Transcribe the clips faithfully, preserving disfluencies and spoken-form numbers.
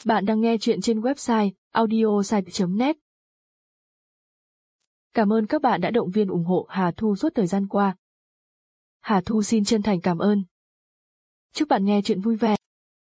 Bạn đang nghe chuyện trên website audiosite chấm net. Cảm ơn các bạn đã động viên ủng hộ Hà Thu suốt thời gian qua. Hà Thu xin chân thành cảm ơn. Chúc bạn nghe chuyện vui vẻ.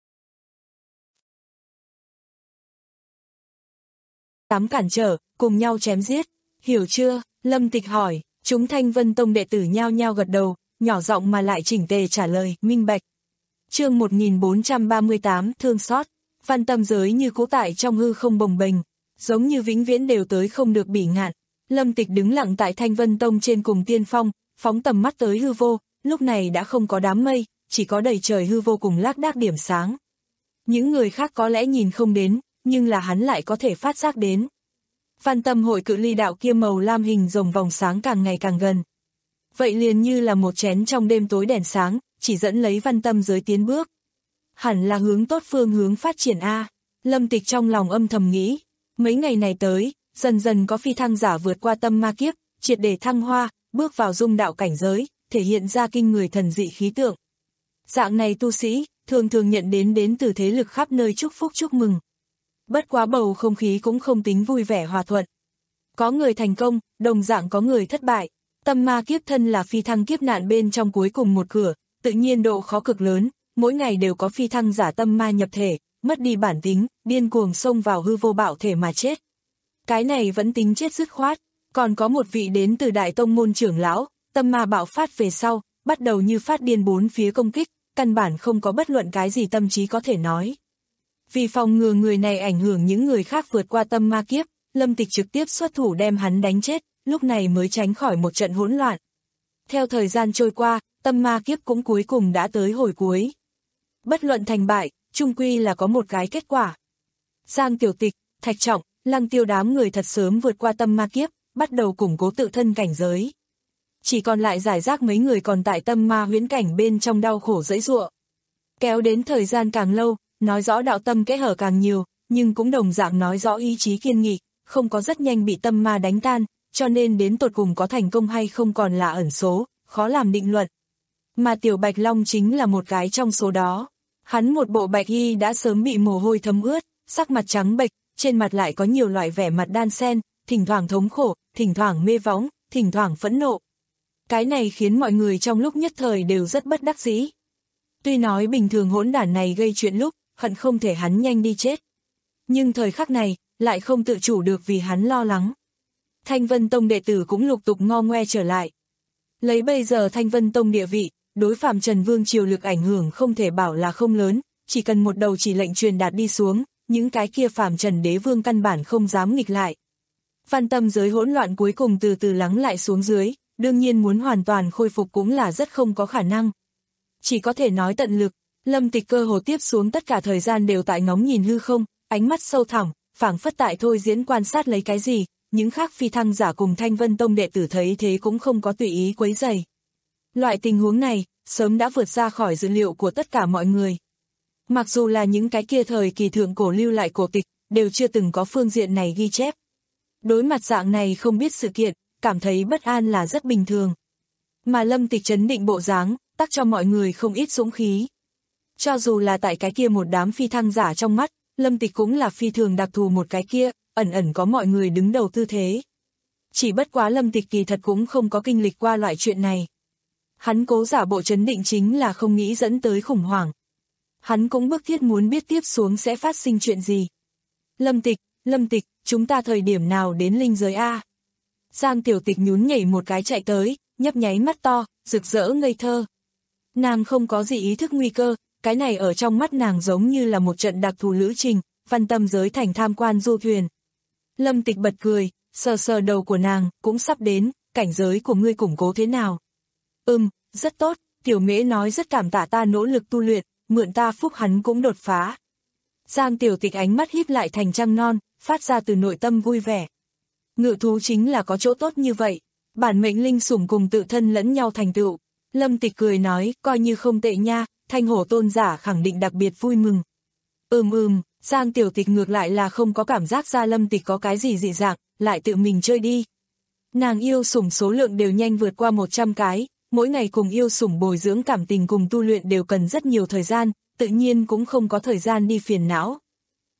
Dám cản trở, cùng nhau chém giết, hiểu chưa? Lâm Tịch hỏi. Chúng Thanh Vân Tông đệ tử nhao nhao gật đầu, nhỏ giọng mà lại chỉnh tề trả lời, minh bạch. Chương một nghìn bốn trăm ba mươi tám, thương xót. Văn tâm giới như cũ tại trong hư không bồng bềnh, giống như vĩnh viễn đều tới không được bỉ ngạn. Lâm Tịch đứng lặng tại Thanh Vân Tông trên cùng tiên phong, phóng tầm mắt tới hư vô, lúc này đã không có đám mây, chỉ có đầy trời hư vô cùng lác đác điểm sáng. Những người khác có lẽ nhìn không đến, nhưng là hắn lại có thể phát giác đến. Văn tâm hội cự ly đạo kia màu lam hình rồng vòng sáng càng ngày càng gần. Vậy liền như là một chén trong đêm tối đèn sáng, chỉ dẫn lấy văn tâm giới tiến bước. Hẳn là hướng tốt phương hướng phát triển A. Lâm Tịch trong lòng âm thầm nghĩ. Mấy ngày này tới, dần dần có phi thăng giả vượt qua tâm ma kiếp, triệt để thăng hoa, bước vào dung đạo cảnh giới, thể hiện ra kinh người thần dị khí tượng. Dạng này tu sĩ, thường thường nhận đến đến từ thế lực khắp nơi chúc phúc chúc mừng. Bất quá bầu không khí cũng không tính vui vẻ hòa thuận. Có người thành công, đồng dạng có người thất bại. Tâm ma kiếp thân là phi thăng kiếp nạn bên trong cuối cùng một cửa, tự nhiên độ khó cực lớn, mỗi ngày đều có phi thăng giả tâm ma nhập thể, mất đi bản tính, điên cuồng xông vào hư vô bạo thể mà chết. Cái này vẫn tính chết dứt khoát, còn có một vị đến từ đại tông môn trưởng lão, tâm ma bạo phát về sau, bắt đầu như phát điên bốn phía công kích, căn bản không có bất luận cái gì tâm trí có thể nói. Vì phòng ngừa người này ảnh hưởng những người khác vượt qua tâm ma kiếp, Lâm Tịch trực tiếp xuất thủ đem hắn đánh chết, lúc này mới tránh khỏi một trận hỗn loạn. Theo thời gian trôi qua, tâm ma kiếp cũng cuối cùng đã tới hồi cuối. Bất luận thành bại, chung quy là có một cái kết quả. Giang Tiểu Tịch, Thạch Trọng, Lăng Tiêu đám người thật sớm vượt qua tâm ma kiếp, bắt đầu củng cố tự thân cảnh giới. Chỉ còn lại giải rác mấy người còn tại tâm ma huyễn cảnh bên trong đau khổ dãy giụa. Kéo đến thời gian càng lâu, nói rõ đạo tâm kẽ hở càng nhiều, nhưng cũng đồng dạng nói rõ ý chí kiên nghị, không có rất nhanh bị tâm ma đánh tan, cho nên đến tột cùng có thành công hay không còn là ẩn số, khó làm định luận. Mà Tiểu Bạch Long chính là một cái trong số đó. Hắn một bộ bạch y đã sớm bị mồ hôi thấm ướt, sắc mặt trắng bệch, trên mặt lại có nhiều loại vẻ mặt đan xen, thỉnh thoảng thống khổ, thỉnh thoảng mê võng, thỉnh thoảng phẫn nộ. Cái này khiến mọi người trong lúc nhất thời đều rất bất đắc dĩ. Tuy nói bình thường hỗn đản này gây chuyện lúc, hận không thể hắn nhanh đi chết. Nhưng thời khắc này, lại không tự chủ được vì hắn lo lắng. Thanh Vân Tông đệ tử cũng lục tục ngo ngoe trở lại. Lấy bây giờ Thanh Vân Tông địa vị, đối Phạm Trần Vương triều lực ảnh hưởng không thể bảo là không lớn, chỉ cần một đầu chỉ lệnh truyền đạt đi xuống, những cái kia Phạm Trần đế vương căn bản không dám nghịch lại. Văn tâm giới hỗn loạn cuối cùng từ từ lắng lại xuống dưới, đương nhiên muốn hoàn toàn khôi phục cũng là rất không có khả năng. Chỉ có thể nói tận lực, Lâm Tịch cơ hồ tiếp xuống tất cả thời gian đều tại ngóng nhìn hư không, ánh mắt sâu thẳm, phảng phất tại thôi diễn quan sát lấy cái gì, những khác phi thăng giả cùng Thanh Vân Tông đệ tử thấy thế cũng không có tùy ý quấy rầy. Loại tình huống này, sớm đã vượt ra khỏi dữ liệu của tất cả mọi người. Mặc dù là những cái kia thời kỳ thượng cổ lưu lại cổ tịch, đều chưa từng có phương diện này ghi chép. Đối mặt dạng này không biết sự kiện, cảm thấy bất an là rất bình thường. Mà Lâm Tịch trấn định bộ dáng, tác cho mọi người không ít dũng khí. Cho dù là tại cái kia một đám phi thăng giả trong mắt, Lâm Tịch cũng là phi thường đặc thù một cái kia, ẩn ẩn có mọi người đứng đầu tư thế. Chỉ bất quá Lâm Tịch kỳ thật cũng không có kinh lịch qua loại chuyện này. Hắn cố giả bộ trấn định chính là không nghĩ dẫn tới khủng hoảng. Hắn cũng bức thiết muốn biết tiếp xuống sẽ phát sinh chuyện gì. Lâm Tịch, Lâm Tịch, chúng ta thời điểm nào đến linh giới A? Giang Tiểu Tịch nhún nhảy một cái chạy tới, nhấp nháy mắt to, rực rỡ ngây thơ. Nàng không có gì ý thức nguy cơ, cái này ở trong mắt nàng giống như là một trận đặc thù lữ trình, văn tâm giới thành tham quan du thuyền. Lâm Tịch bật cười, sờ sờ đầu của nàng, cũng sắp đến, cảnh giới của ngươi củng cố thế nào? Ừm, rất tốt, Tiểu Mễ nói rất cảm tạ ta nỗ lực tu luyện, mượn ta phúc hắn cũng đột phá. Giang Tiểu Tịch ánh mắt híp lại thành trăng non, phát ra từ nội tâm vui vẻ. Ngự thú chính là có chỗ tốt như vậy, bản mệnh linh sủng cùng tự thân lẫn nhau thành tựu. Lâm Tịch cười nói, coi như không tệ nha, Thanh Hổ tôn giả khẳng định đặc biệt vui mừng. Ừm ừm, Giang Tiểu Tịch ngược lại là không có cảm giác ra Lâm Tịch có cái gì dị dạng, lại tự mình chơi đi. Nàng yêu sủng số lượng đều nhanh vượt qua một trăm cái, mỗi ngày cùng yêu sủng bồi dưỡng cảm tình cùng tu luyện đều cần rất nhiều thời gian, tự nhiên cũng không có thời gian đi phiền não.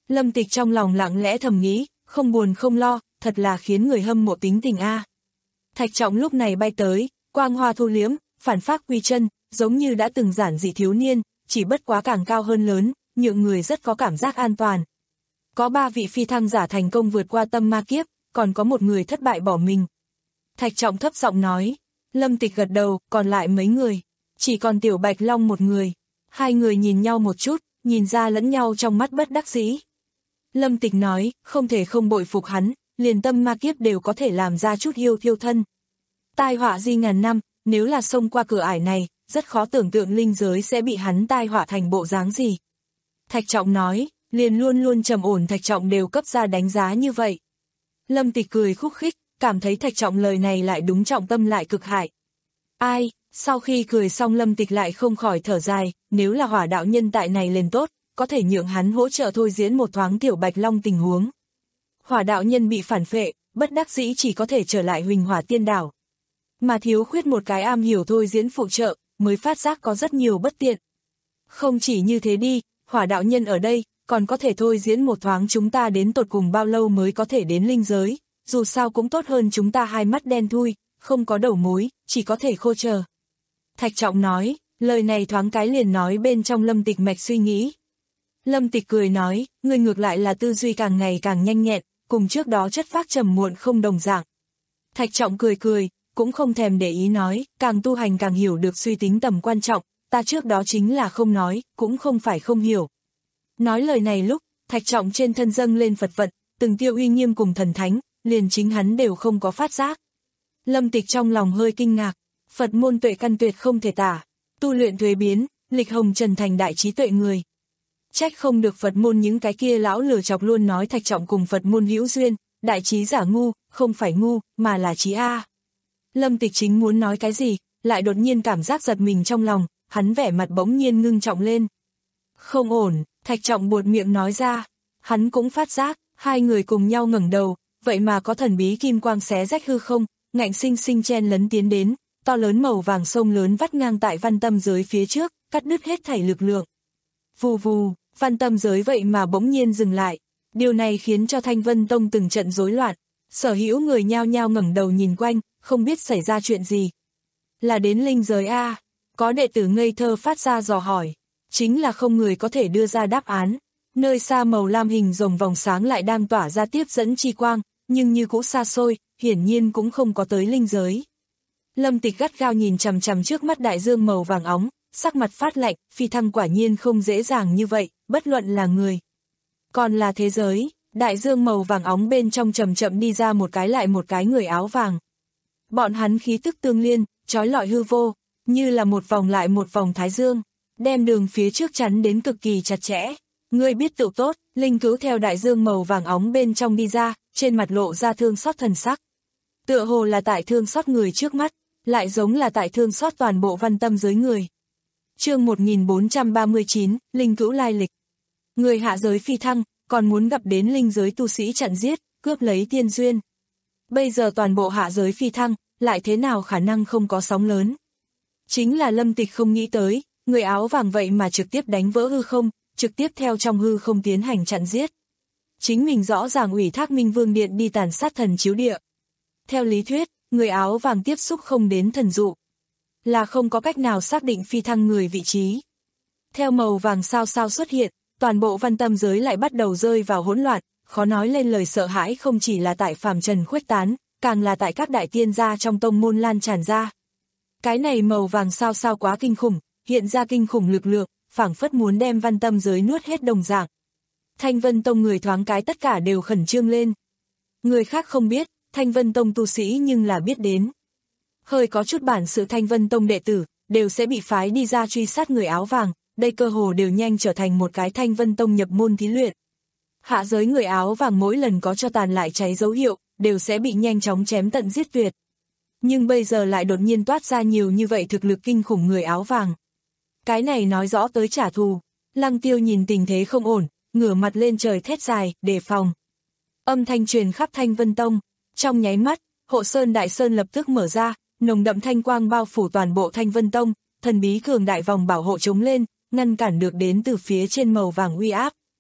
Lâm Tịch trong lòng lặng lẽ thầm nghĩ, không buồn không lo, thật là khiến người hâm mộ tính tình a. Thạch Trọng lúc này bay tới, quang hoa thu liếm, phản phác quy chân, giống như đã từng giản dị thiếu niên, chỉ bất quá càng cao hơn lớn, nhượng người rất có cảm giác an toàn. Có ba vị phi thăng giả thành công vượt qua tâm ma kiếp, còn có một người thất bại bỏ mình. Thạch Trọng thấp giọng nói, Lâm Tịch gật đầu, còn lại mấy người, chỉ còn Tiểu Bạch Long một người. Hai người nhìn nhau một chút, nhìn ra lẫn nhau trong mắt bất đắc dĩ. Lâm Tịch nói, không thể không bội phục hắn, liền tâm ma kiếp đều có thể làm ra chút yêu thiêu thân. Tai họa di ngàn năm, nếu là xông qua cửa ải này, rất khó tưởng tượng linh giới sẽ bị hắn tai họa thành bộ dáng gì. Thạch Trọng nói, liền luôn luôn trầm ổn Thạch Trọng đều cấp ra đánh giá như vậy. Lâm Tịch cười khúc khích, cảm thấy Thạch Trọng lời này lại đúng trọng tâm lại cực hại. Ai, sau khi cười xong Lâm Tịch lại không khỏi thở dài, nếu là Hỏa đạo nhân tại này lên tốt, có thể nhượng hắn hỗ trợ thôi diễn một thoáng Tiểu Bạch Long tình huống. Hỏa đạo nhân bị phản phệ, bất đắc dĩ chỉ có thể trở lại Huỳnh Hỏa Tiên Đảo. Mà thiếu khuyết một cái am hiểu thôi diễn phụ trợ, mới phát giác có rất nhiều bất tiện. Không chỉ như thế đi, Hỏa đạo nhân ở đây, còn có thể thôi diễn một thoáng chúng ta đến tột cùng bao lâu mới có thể đến linh giới, dù sao cũng tốt hơn chúng ta hai mắt đen thui, không có đầu mối, chỉ có thể khô chờ. Thạch Trọng nói, lời này thoáng cái liền nói bên trong Lâm Tịch mạch suy nghĩ. Lâm Tịch cười nói, người ngược lại là tư duy càng ngày càng nhanh nhẹn, cùng trước đó chất phác trầm muộn không đồng dạng. Thạch Trọng cười cười, cũng không thèm để ý nói, càng tu hành càng hiểu được suy tính tầm quan trọng, ta trước đó chính là không nói, cũng không phải không hiểu. Nói lời này lúc, Thạch Trọng trên thân dâng lên Phật vận, từng tiêu uy nghiêm cùng thần thánh, liền chính hắn đều không có phát giác. Lâm Tịch trong lòng hơi kinh ngạc, Phật môn tuệ căn tuyệt không thể tả, tu luyện thuế biến, lịch hồng trần thành đại trí tuệ người. Trách không được Phật môn những cái kia lão lừa chọc luôn nói Thạch Trọng cùng Phật môn hữu duyên, đại trí giả ngu, không phải ngu, mà là trí A. Lâm Tịch chính muốn nói cái gì, lại đột nhiên cảm giác giật mình trong lòng, hắn vẻ mặt bỗng nhiên ngưng trọng lên. Không ổn, Thạch Trọng buột miệng nói ra, hắn cũng phát giác, hai người cùng nhau ngẩng đầu, vậy mà có thần bí kim quang xé rách hư không, ngạnh sinh sinh chen lấn tiến đến, to lớn màu vàng sông lớn vắt ngang tại văn tâm giới phía trước, cắt đứt hết thảy lực lượng. Vù vù, văn tâm giới vậy mà bỗng nhiên dừng lại, điều này khiến cho Thanh Vân Tông từng trận rối loạn, sở hữu người nhao nhao ngẩng đầu nhìn quanh, không biết xảy ra chuyện gì. Là đến linh giới A, có đệ tử ngây thơ phát ra dò hỏi, chính là không người có thể đưa ra đáp án. Nơi xa màu lam hình rồng vòng sáng lại đang tỏa ra tiếp dẫn chi quang, nhưng như cũ xa xôi, hiển nhiên cũng không có tới linh giới. Lâm Tịch gắt gao nhìn chằm chằm trước mắt đại dương màu vàng óng, sắc mặt phát lạnh, phi thăng quả nhiên không dễ dàng như vậy, bất luận là người. Còn là thế giới, đại dương màu vàng óng bên trong chậm chậm đi ra một cái lại một cái người áo vàng. Bọn hắn khí tức tương liên, trói lọi hư vô, như là một vòng lại một vòng thái dương, đem đường phía trước chắn đến cực kỳ chặt chẽ. Ngươi biết tự tốt, Linh Cữu theo đại dương màu vàng óng bên trong đi ra, trên mặt lộ ra thương xót thần sắc. Tựa hồ là tại thương xót người trước mắt, lại giống là tại thương xót toàn bộ văn tâm giới người. Chương một nghìn bốn trăm ba mươi chín, Linh Cữu lai lịch. Người hạ giới phi thăng, còn muốn gặp đến linh giới tu sĩ chặn giết, cướp lấy tiên duyên. Bây giờ toàn bộ hạ giới phi thăng, lại thế nào khả năng không có sóng lớn. Chính là Lâm Tịch không nghĩ tới, người áo vàng vậy mà trực tiếp đánh vỡ hư không, trực tiếp theo trong hư không tiến hành chặn giết. Chính mình rõ ràng ủy thác Minh Vương Điện đi tàn sát thần chiếu địa. Theo lý thuyết, người áo vàng tiếp xúc không đến thần dụ, là không có cách nào xác định phi thăng người vị trí. Theo màu vàng sao sao xuất hiện, toàn bộ văn tâm giới lại bắt đầu rơi vào hỗn loạn, khó nói lên lời sợ hãi không chỉ là tại phàm trần khuếch tán, càng là tại các đại tiên gia trong tông môn lan tràn ra. Cái này màu vàng sao sao quá kinh khủng, hiện ra kinh khủng lực lượng, phảng phất muốn đem văn tâm giới nuốt hết đồng dạng. Thanh Vân Tông người thoáng cái tất cả đều khẩn trương lên. Người khác không biết, Thanh Vân Tông tu sĩ nhưng là biết đến. Hơi có chút bản sự Thanh Vân Tông đệ tử, đều sẽ bị phái đi ra truy sát người áo vàng, đây cơ hồ đều nhanh trở thành một cái Thanh Vân Tông nhập môn thí luyện. Hạ giới người áo vàng mỗi lần có cho tàn lại cháy dấu hiệu, đều sẽ bị nhanh chóng chém tận giết tuyệt. Nhưng bây giờ lại đột nhiên toát ra nhiều như vậy thực lực kinh khủng người áo vàng. Cái này nói rõ tới trả thù. Lăng Tiêu nhìn tình thế không ổn, ngửa mặt lên trời thét dài, đề phòng. Âm thanh truyền khắp Thanh Vân Tông, trong nháy mắt, Hộ Sơn Đại Sơn lập tức mở ra, nồng đậm thanh quang bao phủ toàn bộ Thanh Vân Tông, thần bí cường đại vòng bảo hộ chống lên, ngăn cản được đến từ phía trên màu vàng uy áp.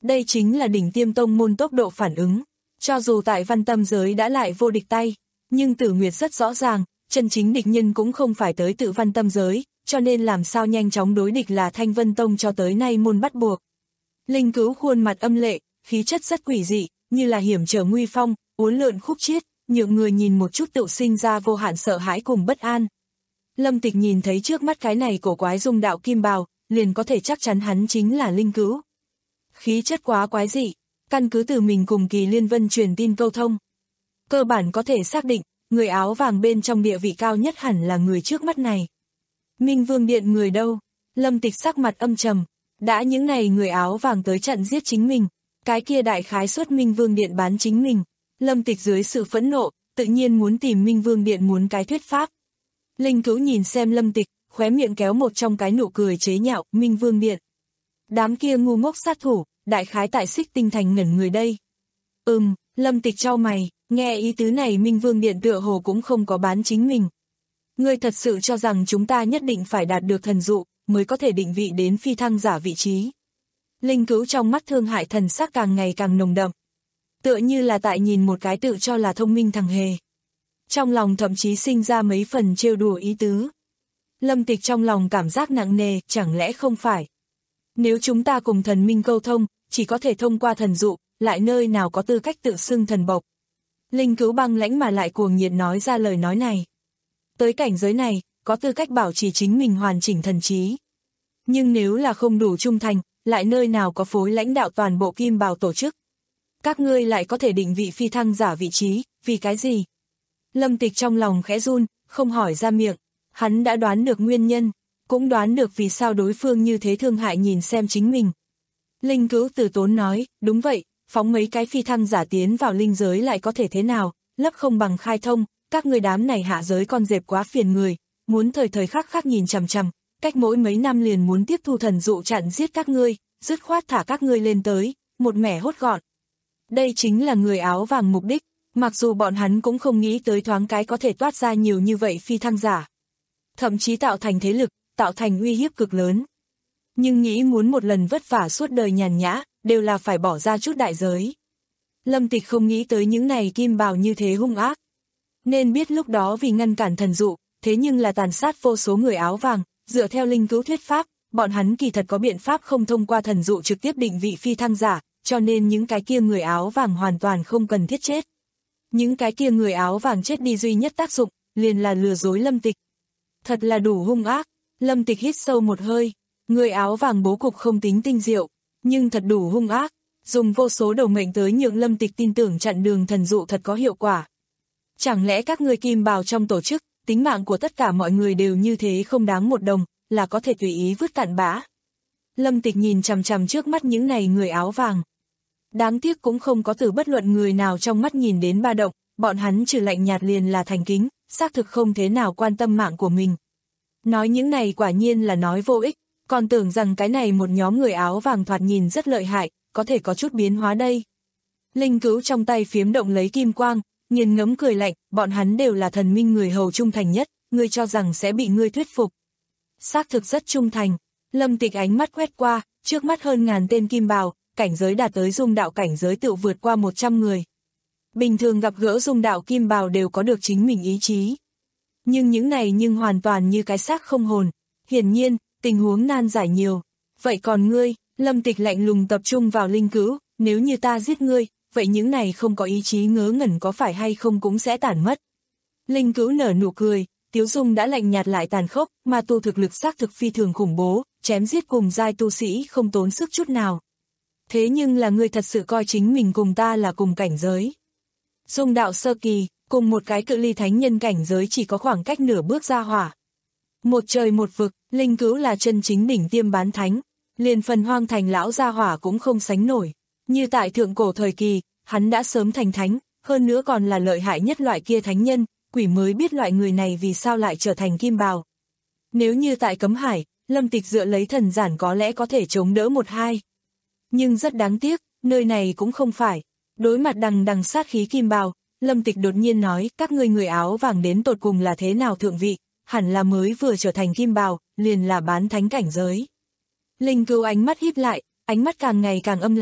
Đây chính là đỉnh tiêm tông môn tốc độ phản ứng. Cho dù tại văn tâm giới đã lại vô địch tay, nhưng Tử Nguyệt rất rõ ràng, chân chính địch nhân cũng không phải tới tự văn tâm giới, cho nên làm sao nhanh chóng đối địch là Thanh Vân Tông cho tới nay môn bắt buộc. Linh Cữu khuôn mặt âm lệ, khí chất rất quỷ dị, như là hiểm trở nguy phong, uốn lượn khúc chiết, nhượng người nhìn một chút tự sinh ra vô hạn sợ hãi cùng bất an. Lâm Tịch nhìn thấy trước mắt cái này cổ quái dung đạo kim bào, liền có thể chắc chắn hắn chính là Linh Cữu. Khí chất quá quái dị, căn cứ từ mình cùng Kỳ Liên Vân truyền tin câu thông. Cơ bản có thể xác định, người áo vàng bên trong địa vị cao nhất hẳn là người trước mắt này. Minh Vương Điện người đâu? Lâm Tịch sắc mặt âm trầm, đã những này người áo vàng tới chặn giết chính mình, cái kia đại khái suất Minh Vương Điện bán chính mình. Lâm Tịch dưới sự phẫn nộ, tự nhiên muốn tìm Minh Vương Điện muốn cái thuyết pháp. Linh Cữu nhìn xem Lâm Tịch, khóe miệng kéo một trong cái nụ cười chế nhạo, Minh Vương Điện. Đám kia ngu ngốc sát thủ, đại khái tại Xích Tinh Thành ngẩn người đây. Ừm, Lâm Tịch chau mày, nghe ý tứ này Minh Vương Điện tựa hồ cũng không có bán chính mình. Ngươi thật sự cho rằng chúng ta nhất định phải đạt được thần dụ, mới có thể định vị đến phi thăng giả vị trí. Linh Cữu trong mắt thương hại thần sắc càng ngày càng nồng đậm. Tựa như là tại nhìn một cái tự cho là thông minh thằng hề. Trong lòng thậm chí sinh ra mấy phần trêu đùa ý tứ. Lâm Tịch trong lòng cảm giác nặng nề, chẳng lẽ không phải. Nếu chúng ta cùng thần minh câu thông, chỉ có thể thông qua thần dụ, lại nơi nào có tư cách tự xưng thần bộc. Linh Cữu băng lãnh mà lại cuồng nhiệt nói ra lời nói này. Tới cảnh giới này, có tư cách bảo trì chính mình hoàn chỉnh thần trí. Nhưng nếu là không đủ trung thành, lại nơi nào có phối lãnh đạo toàn bộ kim bào tổ chức. Các ngươi lại có thể định vị phi thăng giả vị trí, vì cái gì? Lâm Tịch trong lòng khẽ run, không hỏi ra miệng. Hắn đã đoán được nguyên nhân, cũng đoán được vì sao đối phương như thế thương hại nhìn xem chính mình. Linh Cữu từ tốn nói, đúng vậy, phóng mấy cái phi thăng giả tiến vào linh giới lại có thể thế nào, lấp không bằng khai thông, các người đám này hạ giới con dẹp quá phiền người, muốn thời thời khắc khắc nhìn chằm chằm, cách mỗi mấy năm liền muốn tiếp thu thần dụ chặn giết các ngươi, dứt khoát thả các ngươi lên tới, một mẻ hốt gọn. Đây chính là người áo vàng mục đích, mặc dù bọn hắn cũng không nghĩ tới thoáng cái có thể toát ra nhiều như vậy phi thăng giả. Thậm chí tạo thành thế lực, tạo thành uy hiếp cực lớn. Nhưng nghĩ muốn một lần vất vả suốt đời nhàn nhã, đều là phải bỏ ra chút đại giới. Lâm Tịch không nghĩ tới những này kim bào như thế hung ác. Nên biết lúc đó vì ngăn cản thần dụ, thế nhưng là tàn sát vô số người áo vàng, dựa theo Linh Cữu thuyết pháp, bọn hắn kỳ thật có biện pháp không thông qua thần dụ trực tiếp định vị phi thăng giả, cho nên những cái kia người áo vàng hoàn toàn không cần thiết chết. Những cái kia người áo vàng chết đi duy nhất tác dụng, liền là lừa dối Lâm Tịch. Thật là đủ hung ác, Lâm Tịch hít sâu một hơi, người áo vàng bố cục không tính tinh diệu, nhưng thật đủ hung ác, dùng vô số đầu mệnh tới nhượng Lâm Tịch tin tưởng chặn đường thần dụ thật có hiệu quả. Chẳng lẽ các người kim bào trong tổ chức, tính mạng của tất cả mọi người đều như thế không đáng một đồng, là có thể tùy ý vứt cạn bã. Lâm Tịch nhìn chằm chằm trước mắt những này người áo vàng. Đáng tiếc cũng không có từ bất luận người nào trong mắt nhìn đến ba động, bọn hắn trừ lạnh nhạt liền là thành kính, xác thực không thế nào quan tâm mạng của mình. Nói những này quả nhiên là nói vô ích, còn tưởng rằng cái này một nhóm người áo vàng thoạt nhìn rất lợi hại, có thể có chút biến hóa đây. Linh Cữu trong tay phiếm động lấy kim quang, nghiền ngấm cười lạnh, bọn hắn đều là thần minh người hầu trung thành nhất, ngươi cho rằng sẽ bị ngươi thuyết phục. Xác thực rất trung thành, Lâm Tịch ánh mắt quét qua, trước mắt hơn ngàn tên kim bào, cảnh giới đạt tới dung đạo cảnh giới tự vượt qua một trăm người. Bình thường gặp gỡ dung đạo kim bào đều có được chính mình ý chí. Nhưng những này nhưng hoàn toàn như cái xác không hồn, hiển nhiên, tình huống nan giải nhiều. Vậy còn ngươi, Lâm Tịch lạnh lùng tập trung vào Linh Cữu, nếu như ta giết ngươi, vậy những này không có ý chí ngớ ngẩn có phải hay không cũng sẽ tản mất. Linh Cữu nở nụ cười, tiếu dung đã lạnh nhạt lại tàn khốc, mà tu thực lực xác thực phi thường khủng bố, chém giết cùng giai tu sĩ không tốn sức chút nào. Thế nhưng là ngươi thật sự coi chính mình cùng ta là cùng cảnh giới. Dung đạo sơ kỳ, cùng một cái cự ly thánh nhân cảnh giới chỉ có khoảng cách nửa bước ra hỏa. Một trời một vực, Linh Cữu là chân chính đỉnh tiêm bán thánh, liền phần hoang thành lão gia hỏa cũng không sánh nổi. Như tại thượng cổ thời kỳ, hắn đã sớm thành thánh, hơn nữa còn là lợi hại nhất loại kia thánh nhân, quỷ mới biết loại người này vì sao lại trở thành kim bào. Nếu như tại Cấm Hải, Lâm Tịch dựa lấy thần giản có lẽ có thể chống đỡ một hai. Nhưng rất đáng tiếc, nơi này cũng không phải. Đối mặt đằng đằng sát khí kim bào, Lâm Tịch đột nhiên nói, các ngươi người áo vàng đến tột cùng là thế nào thượng vị, hẳn là mới vừa trở thành kim bào, liền là bán thánh cảnh giới. Linh Cữu ánh mắt híp lại, ánh mắt càng ngày càng âm lãnh,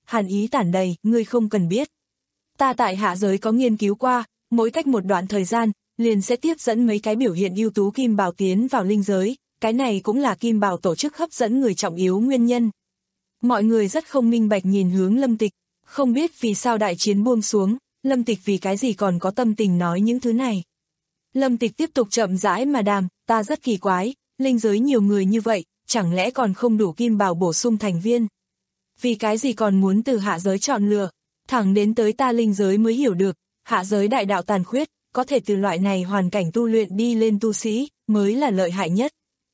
hàn ý tản đầy, ngươi không cần biết. Ta tại hạ giới có nghiên cứu qua, mỗi cách một đoạn thời gian, liền sẽ tiếp dẫn mấy cái biểu hiện ưu tú kim bào tiến vào linh giới, cái này cũng là kim bào tổ chức hấp dẫn người trọng yếu nguyên nhân. Mọi người rất không minh bạch nhìn hướng Lâm Tịch, không biết vì sao đại chiến buông xuống, Lâm Tịch vì cái gì còn có tâm tình nói những thứ này. Lâm Tịch tiếp tục chậm rãi mà đàm, ta rất kỳ quái, linh giới nhiều người như vậy, chẳng lẽ còn không đủ kim bào bổ sung thành viên? Vì cái gì còn muốn từ hạ giới chọn lựa, thẳng đến tới ta linh giới mới hiểu được, hạ giới đại đạo tàn khuyết, có thể từ loại này hoàn cảnh tu luyện đi lên tu sĩ, mới là lợi hại nhất.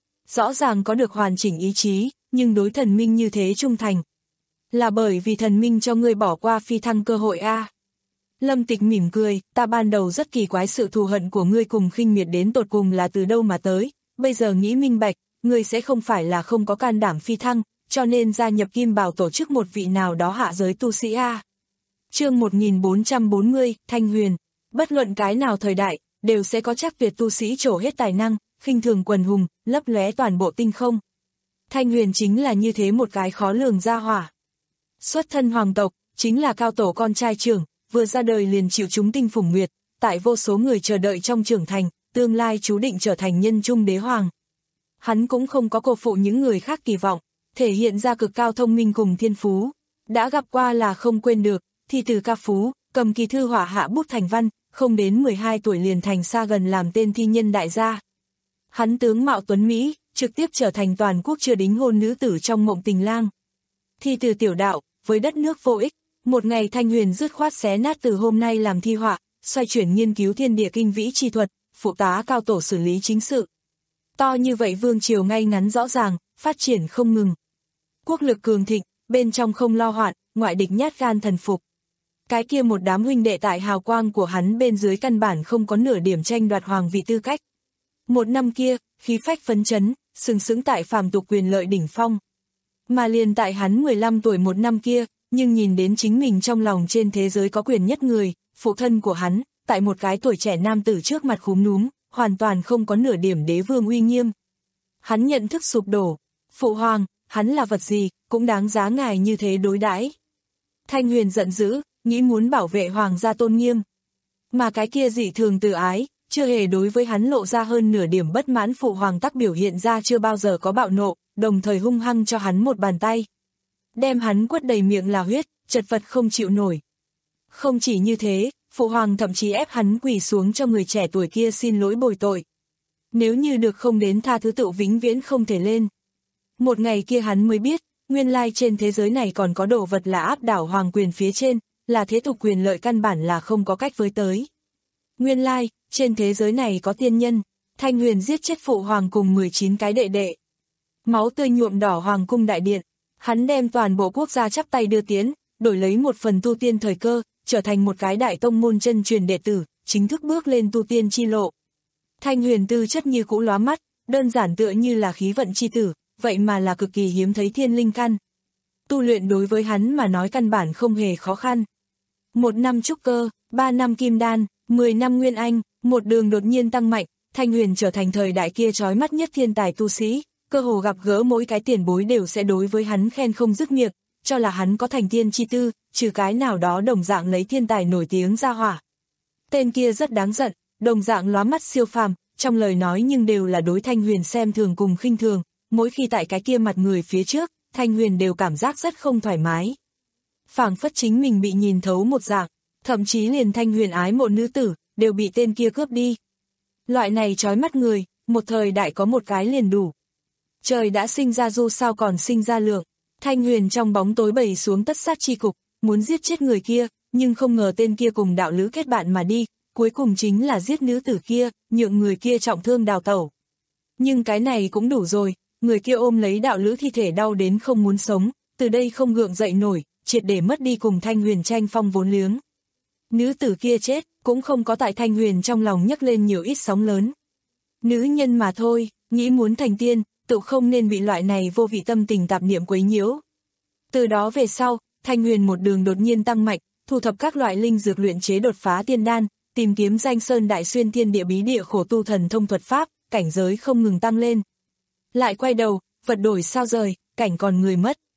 Rõ ràng có được hoàn chỉnh ý chí, nhưng đối thần minh như thế trung thành. Là bởi vì thần minh cho ngươi bỏ qua phi thăng cơ hội a. À. Lâm Tịch mỉm cười, ta ban đầu rất kỳ quái sự thù hận của ngươi cùng khinh miệt đến tột cùng là từ đâu mà tới, bây giờ nghĩ minh bạch, ngươi sẽ không phải là không có can đảm phi thăng, cho nên gia nhập kim bào tổ chức một vị nào đó hạ giới tu sĩ a. À. Chương một nghìn bốn trăm bốn mươi, Thanh Huyền, bất luận cái nào thời đại, đều sẽ có chắc tuyệt tu sĩ trổ hết tài năng, khinh thường quần hùng, lấp lóe toàn bộ tinh không. Thanh Huyền chính là như thế một cái khó lường gia hỏa. Xuất thân hoàng tộc, chính là cao tổ con trai trưởng, vừa ra đời liền chịu chúng tinh phủng nguyệt, tại vô số người chờ đợi trong trưởng thành, tương lai chú định trở thành nhân trung đế hoàng. Hắn cũng không có cô phụ những người khác kỳ vọng, thể hiện ra cực cao thông minh cùng thiên phú. Đã gặp qua là không quên được, thi từ ca phú, cầm kỳ thư họa hạ bút thành văn, không đến mười hai tuổi liền thành xa gần làm tên thi nhân đại gia. Hắn tướng mạo tuấn Mỹ, trực tiếp trở thành toàn quốc chưa đính hôn nữ tử trong mộng tình lang. Thi từ tiểu đạo, với đất nước vô ích, một ngày Thanh Huyền dứt khoát xé nát từ hôm nay làm thi họa, xoay chuyển nghiên cứu thiên địa kinh vĩ chi thuật, phụ tá cao tổ xử lý chính sự. To như vậy vương triều ngay ngắn rõ ràng, phát triển không ngừng. Quốc lực cường thịnh, bên trong không lo hoạn, ngoại địch nhát gan thần phục. Cái kia một đám huynh đệ tại hào quang của hắn bên dưới căn bản không có nửa điểm tranh đoạt hoàng vị tư cách. Một năm kia, khí phách phấn chấn, sừng sững tại phàm tục quyền lợi đỉnh phong. Mà liền tại hắn mười lăm tuổi một năm kia, nhưng nhìn đến chính mình trong lòng trên thế giới có quyền nhất người, phụ thân của hắn, tại một cái tuổi trẻ nam tử trước mặt khúm núm, hoàn toàn không có nửa điểm đế vương uy nghiêm. Hắn nhận thức sụp đổ, phụ hoàng, hắn là vật gì, cũng đáng giá ngài như thế đối đãi. Thanh Huyền giận dữ, nghĩ muốn bảo vệ hoàng gia tôn nghiêm. Mà cái kia dị thường từ ái, chưa hề đối với hắn lộ ra hơn nửa điểm bất mãn phụ hoàng tắc biểu hiện ra chưa bao giờ có bạo nộ, đồng thời hung hăng cho hắn một bàn tay. Đem hắn quất đầy miệng là huyết, chật vật không chịu nổi. Không chỉ như thế, phụ hoàng thậm chí ép hắn quỳ xuống cho người trẻ tuổi kia xin lỗi bồi tội. Nếu như được không đến tha thứ tự vĩnh viễn không thể lên. Một ngày kia hắn mới biết, nguyên lai trên thế giới này còn có đồ vật là áp đảo hoàng quyền phía trên, là thế tục quyền lợi căn bản là không có cách với tới. Nguyên lai, trên thế giới này có tiên nhân, Thanh Huyền giết chết phụ hoàng cùng mười chín cái đệ đệ. Máu tươi nhuộm đỏ hoàng cung đại điện, hắn đem toàn bộ quốc gia chắp tay đưa tiến, đổi lấy một phần tu tiên thời cơ, trở thành một cái đại tông môn chân truyền đệ tử, chính thức bước lên tu tiên chi lộ. Thanh Huyền tư chất như cũ lóa mắt, đơn giản tựa như là khí vận chi tử, vậy mà là cực kỳ hiếm thấy thiên linh căn. Tu luyện đối với hắn mà nói căn bản không hề khó khăn. Một năm trúc cơ, ba năm kim đan, mười năm nguyên anh, một đường đột nhiên tăng mạnh, Thanh Huyền trở thành thời đại kia chói mắt nhất thiên tài tu sĩ, cơ hồ gặp gỡ mỗi cái tiền bối đều sẽ đối với hắn khen không dứt miệng, cho là hắn có thành tiên chi tư, trừ cái nào đó đồng dạng lấy thiên tài nổi tiếng ra hỏa. Tên kia rất đáng giận, đồng dạng lóa mắt siêu phàm, trong lời nói nhưng đều là đối Thanh Huyền xem thường cùng khinh thường, mỗi khi tại cái kia mặt người phía trước, Thanh Huyền đều cảm giác rất không thoải mái. Phảng phất chính mình bị nhìn thấu một dạng, thậm chí liền Thanh Huyền ái mộ nữ tử, đều bị tên kia cướp đi. Loại này chói mắt người, một thời đại có một cái liền đủ. Trời đã sinh ra du sao còn sinh ra lượng, Thanh Huyền trong bóng tối bày xuống tất sát chi cục, muốn giết chết người kia, nhưng không ngờ tên kia cùng đạo lữ kết bạn mà đi, cuối cùng chính là giết nữ tử kia, nhượng người kia trọng thương đào tẩu. Nhưng cái này cũng đủ rồi, người kia ôm lấy đạo lữ thi thể đau đến không muốn sống, từ đây không gượng dậy nổi, triệt để mất đi cùng Thanh Huyền tranh phong vốn liếng. Nữ tử kia chết, cũng không có tại Thanh Huyền trong lòng nhấc lên nhiều ít sóng lớn. Nữ nhân mà thôi, nghĩ muốn thành tiên, tự không nên bị loại này vô vị tâm tình tạp niệm quấy nhiễu. Từ đó về sau, Thanh Huyền một đường đột nhiên tăng mạnh, thu thập các loại linh dược luyện chế đột phá tiên đan, tìm kiếm danh sơn đại xuyên thiên địa bí địa khổ tu thần thông thuật pháp, cảnh giới không ngừng tăng lên. Lại quay đầu, vật đổi sao rời, cảnh còn người mất.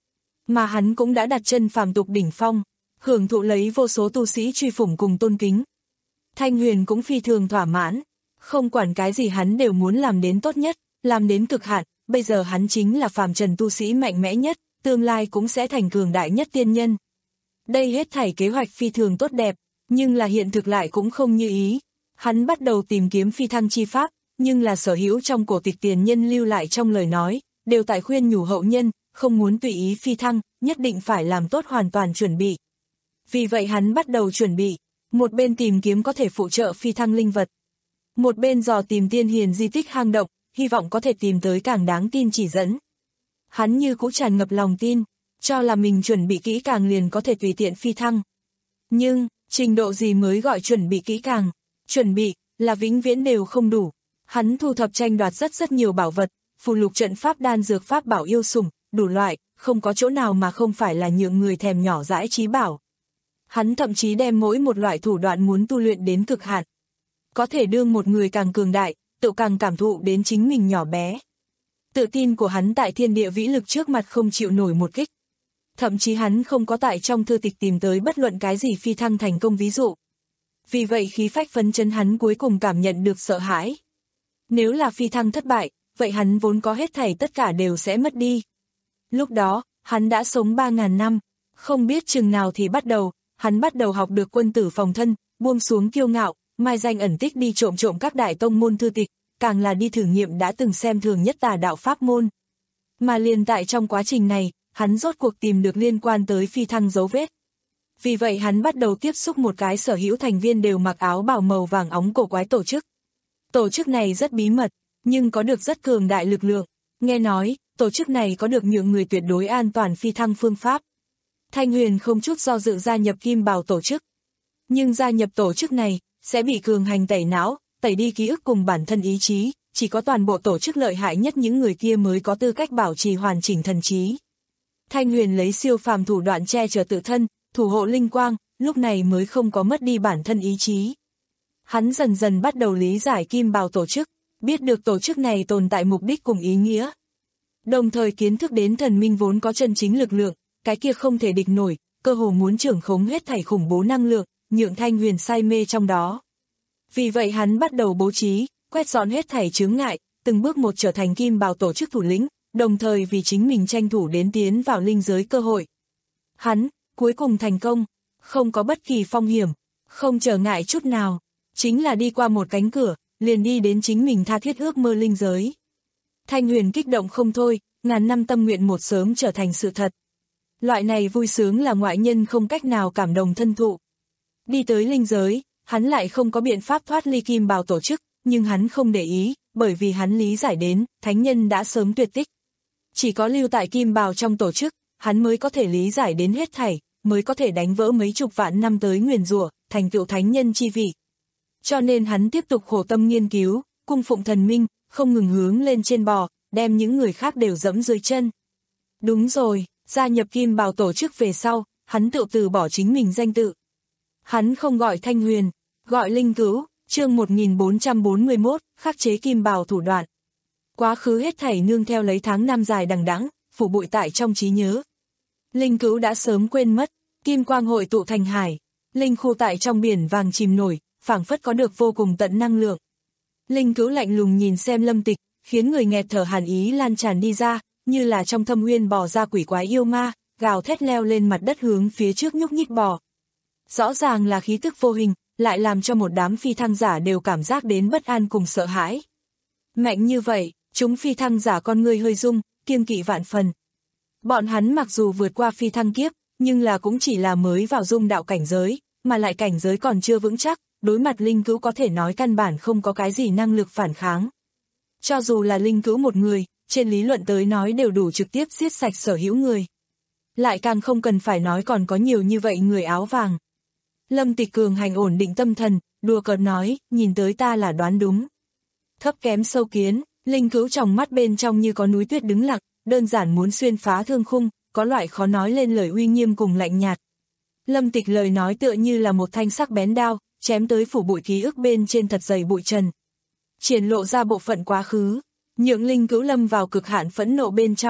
mà hắn cũng đã đặt chân phàm tục đỉnh phong, hưởng thụ lấy vô số tu sĩ truy phủng cùng tôn kính. Thanh Huyền cũng phi thường thỏa mãn, không quản cái gì hắn đều muốn làm đến tốt nhất, làm đến cực hạn, bây giờ hắn chính là phàm trần tu sĩ mạnh mẽ nhất, tương lai cũng sẽ thành cường đại nhất tiên nhân. Đây hết thảy kế hoạch phi thường tốt đẹp, nhưng là hiện thực lại cũng không như ý. Hắn bắt đầu tìm kiếm phi thăng chi pháp, nhưng là sở hữu trong cổ tịch tiền nhân lưu lại trong lời nói, đều tại khuyên nhủ hậu nhân, không muốn tùy ý phi thăng, nhất định phải làm tốt hoàn toàn chuẩn bị. Vì vậy hắn bắt đầu chuẩn bị, một bên tìm kiếm có thể phụ trợ phi thăng linh vật, một bên dò tìm tiên hiền di tích hang động, hy vọng có thể tìm tới càng đáng tin chỉ dẫn. Hắn như cũ tràn ngập lòng tin, cho là mình chuẩn bị kỹ càng liền có thể tùy tiện phi thăng. Nhưng, trình độ gì mới gọi chuẩn bị kỹ càng? Chuẩn bị, là vĩnh viễn đều không đủ. Hắn thu thập tranh đoạt rất rất nhiều bảo vật, phù lục trận pháp đan dược pháp bảo yêu sủng, đủ loại, không có chỗ nào mà không phải là nhượng người thèm nhỏ dãi trí bảo. Hắn thậm chí đem mỗi một loại thủ đoạn muốn tu luyện đến cực hạn. Có thể đương một người càng cường đại, tự càng cảm thụ đến chính mình nhỏ bé. Tự tin của hắn tại thiên địa vĩ lực trước mặt không chịu nổi một kích. Thậm chí hắn không có tại trong thư tịch tìm tới bất luận cái gì phi thăng thành công ví dụ. Vì vậy khí phách phấn chấn hắn cuối cùng cảm nhận được sợ hãi. Nếu là phi thăng thất bại, vậy hắn vốn có hết thảy tất cả đều sẽ mất đi. Lúc đó, hắn đã sống ba ngàn năm, không biết chừng nào thì bắt đầu, hắn bắt đầu học được quân tử phòng thân, buông xuống kiêu ngạo, mai danh ẩn tích đi trộm trộm các đại tông môn thư tịch, càng là đi thử nghiệm đã từng xem thường nhất tà đạo pháp môn. Mà liền tại trong quá trình này, hắn rốt cuộc tìm được liên quan tới phi thăng dấu vết. Vì vậy hắn bắt đầu tiếp xúc một cái sở hữu thành viên đều mặc áo bào màu vàng óng cổ quái tổ chức. Tổ chức này rất bí mật, nhưng có được rất cường đại lực lượng. Nghe nói, tổ chức này có được nhượng người tuyệt đối an toàn phi thăng phương pháp. Thanh Huyền không chút do dự gia nhập Kim Bào tổ chức. Nhưng gia nhập tổ chức này, sẽ bị cường hành tẩy não, tẩy đi ký ức cùng bản thân ý chí, chỉ có toàn bộ tổ chức lợi hại nhất những người kia mới có tư cách bảo trì hoàn chỉnh thần trí. Thanh Huyền lấy siêu phàm thủ đoạn che chở tự thân, thủ hộ linh quang, lúc này mới không có mất đi bản thân ý chí. Hắn dần dần bắt đầu lý giải Kim Bào tổ chức, biết được tổ chức này tồn tại mục đích cùng ý nghĩa. Đồng thời kiến thức đến thần minh vốn có chân chính lực lượng, cái kia không thể địch nổi, cơ hồ muốn trưởng khống hết thảy khủng bố năng lượng, nhượng Thanh Huyền say mê trong đó. Vì vậy hắn bắt đầu bố trí, quét dọn hết thảy chướng ngại, từng bước một trở thành Kim Bào tổ chức thủ lĩnh, đồng thời vì chính mình tranh thủ đến tiến vào linh giới cơ hội. Hắn, cuối cùng thành công, không có bất kỳ phong hiểm, không trở ngại chút nào, chính là đi qua một cánh cửa, liền đi đến chính mình tha thiết ước mơ linh giới. Thanh Huyền kích động không thôi, ngàn năm tâm nguyện một sớm trở thành sự thật. Loại này vui sướng là ngoại nhân không cách nào cảm đồng thân thụ. Đi tới linh giới, hắn lại không có biện pháp thoát ly Kim Bào tổ chức, nhưng hắn không để ý, bởi vì hắn lý giải đến, thánh nhân đã sớm tuyệt tích. Chỉ có lưu tại Kim Bào trong tổ chức, hắn mới có thể lý giải đến hết thảy, mới có thể đánh vỡ mấy chục vạn năm tới nguyền rủa, thành tựu thánh nhân chi vị. Cho nên hắn tiếp tục khổ tâm nghiên cứu, cung phụng thần minh, không ngừng hướng lên trên bò, đem những người khác đều dẫm dưới chân. Đúng rồi, gia nhập Kim Bào tổ chức về sau, hắn tự từ bỏ chính mình danh tự. Hắn không gọi Thanh Huyền, gọi Linh Cữu, chương một nghìn bốn trăm bốn mươi mốt, khắc chế Kim Bào thủ đoạn. Quá khứ hết thảy nương theo lấy tháng năm dài đằng đẵng, phủ bụi tại trong trí nhớ. Linh Cữu đã sớm quên mất, kim quang hội tụ thành hải, linh khu tại trong biển vàng chìm nổi, phảng phất có được vô cùng tận năng lượng. Linh Cữu lạnh lùng nhìn xem Lâm Tịch, khiến người nghẹt thở hàn ý lan tràn đi ra, như là trong thâm uyên bò ra quỷ quái yêu ma, gào thét leo lên mặt đất hướng phía trước nhúc nhích bò. Rõ ràng là khí tức vô hình, lại làm cho một đám phi thăng giả đều cảm giác đến bất an cùng sợ hãi. Mạnh như vậy, chúng phi thăng giả con người hơi rung, kiêng kỵ vạn phần. Bọn hắn mặc dù vượt qua phi thăng kiếp, nhưng là cũng chỉ là mới vào dung đạo cảnh giới, mà lại cảnh giới còn chưa vững chắc, đối mặt Linh Cữu có thể nói căn bản không có cái gì năng lực phản kháng. Cho dù là Linh Cữu một người, trên lý luận tới nói đều đủ trực tiếp giết sạch sở hữu người. Lại càng không cần phải nói còn có nhiều như vậy người áo vàng. Lâm Tịch cường hành ổn định tâm thần, đùa cợt nói, nhìn tới ta là đoán đúng. Thấp kém sâu kiến, Linh Cữu trong mắt bên trong như có núi tuyết đứng lặng, đơn giản muốn xuyên phá thương khung, có loại khó nói lên lời uy nghiêm cùng lạnh nhạt. Lâm Tịch lời nói tựa như là một thanh sắc bén đao, chém tới phủ bụi ký ức bên trên thật dày bụi trần. Triển lộ ra bộ phận quá khứ, nhượng Linh Cữu lâm vào cực hạn phẫn nộ bên trong,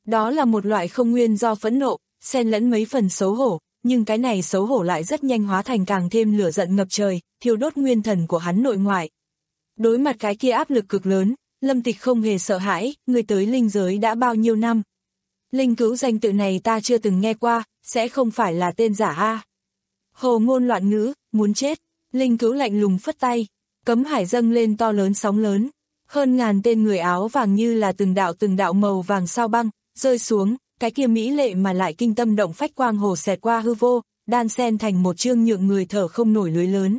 Đó là một loại không nguyên do phẫn nộ, xen lẫn mấy phần xấu hổ, nhưng cái này xấu hổ lại rất nhanh hóa thành càng thêm lửa giận ngập trời, thiêu đốt nguyên thần của hắn nội ngoại. Đối mặt cái kia áp lực cực lớn, Lâm Tịch không hề sợ hãi, người tới linh giới đã bao nhiêu năm. Linh cứu danh tự này ta chưa từng nghe qua, sẽ không phải là tên giả a? Hồ ngôn loạn ngữ, muốn chết. Linh cứu lạnh lùng phất tay, cấm hải dâng lên to lớn sóng lớn. Hơn ngàn tên người áo vàng như là từng đạo từng đạo màu vàng sao băng, rơi xuống, cái kia mỹ lệ mà lại kinh tâm động phách quang hồ xẹt qua hư vô, đan xen thành một chương nhượng người thở không nổi lưới lớn.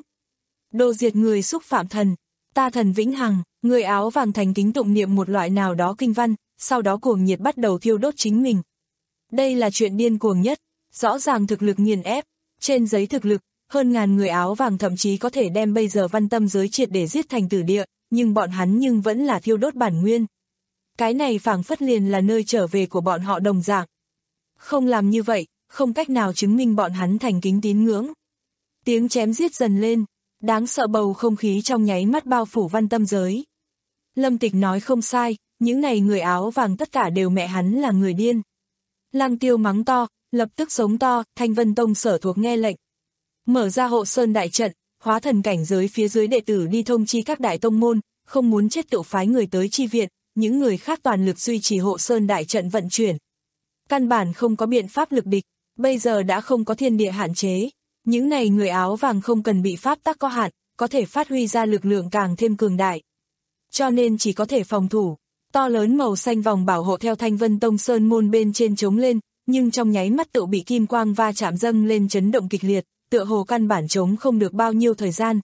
Đồ diệt người xúc phạm thần, ta thần vĩnh hằng, người áo vàng thành kính tụng niệm một loại nào đó kinh văn, sau đó cuồng nhiệt bắt đầu thiêu đốt chính mình. Đây là chuyện điên cuồng nhất, rõ ràng thực lực nghiền ép, trên giấy thực lực, hơn ngàn người áo vàng thậm chí có thể đem bây giờ văn tâm giới triệt để giết thành tử địa, nhưng bọn hắn nhưng vẫn là thiêu đốt bản nguyên. Cái này phảng phất liền là nơi trở về của bọn họ đồng dạng. Không làm như vậy, không cách nào chứng minh bọn hắn thành kính tín ngưỡng. Tiếng chém giết dần lên, đáng sợ bầu không khí trong nháy mắt bao phủ văn tâm giới. Lâm Tịch nói không sai, những này người áo vàng tất cả đều mẹ hắn là người điên. Lăng Tiêu mắng to, lập tức giống to, Thanh Vân Tông sở thuộc nghe lệnh. Mở ra hộ sơn đại trận, hóa thần cảnh giới phía dưới đệ tử đi thông chi các đại tông môn, không muốn chết tự phái người tới chi viện, những người khác toàn lực duy trì hộ sơn đại trận vận chuyển. Căn bản không có biện pháp lực địch, bây giờ đã không có thiên địa hạn chế. Những này người áo vàng không cần bị pháp tắc có hạn, có thể phát huy ra lực lượng càng thêm cường đại. Cho nên chỉ có thể phòng thủ. To lớn màu xanh vòng bảo hộ theo Thanh Vân Tông sơn môn bên trên chống lên, nhưng trong nháy mắt tự bị kim quang va chạm dâng lên chấn động kịch liệt, tựa hồ căn bản chống không được bao nhiêu thời gian.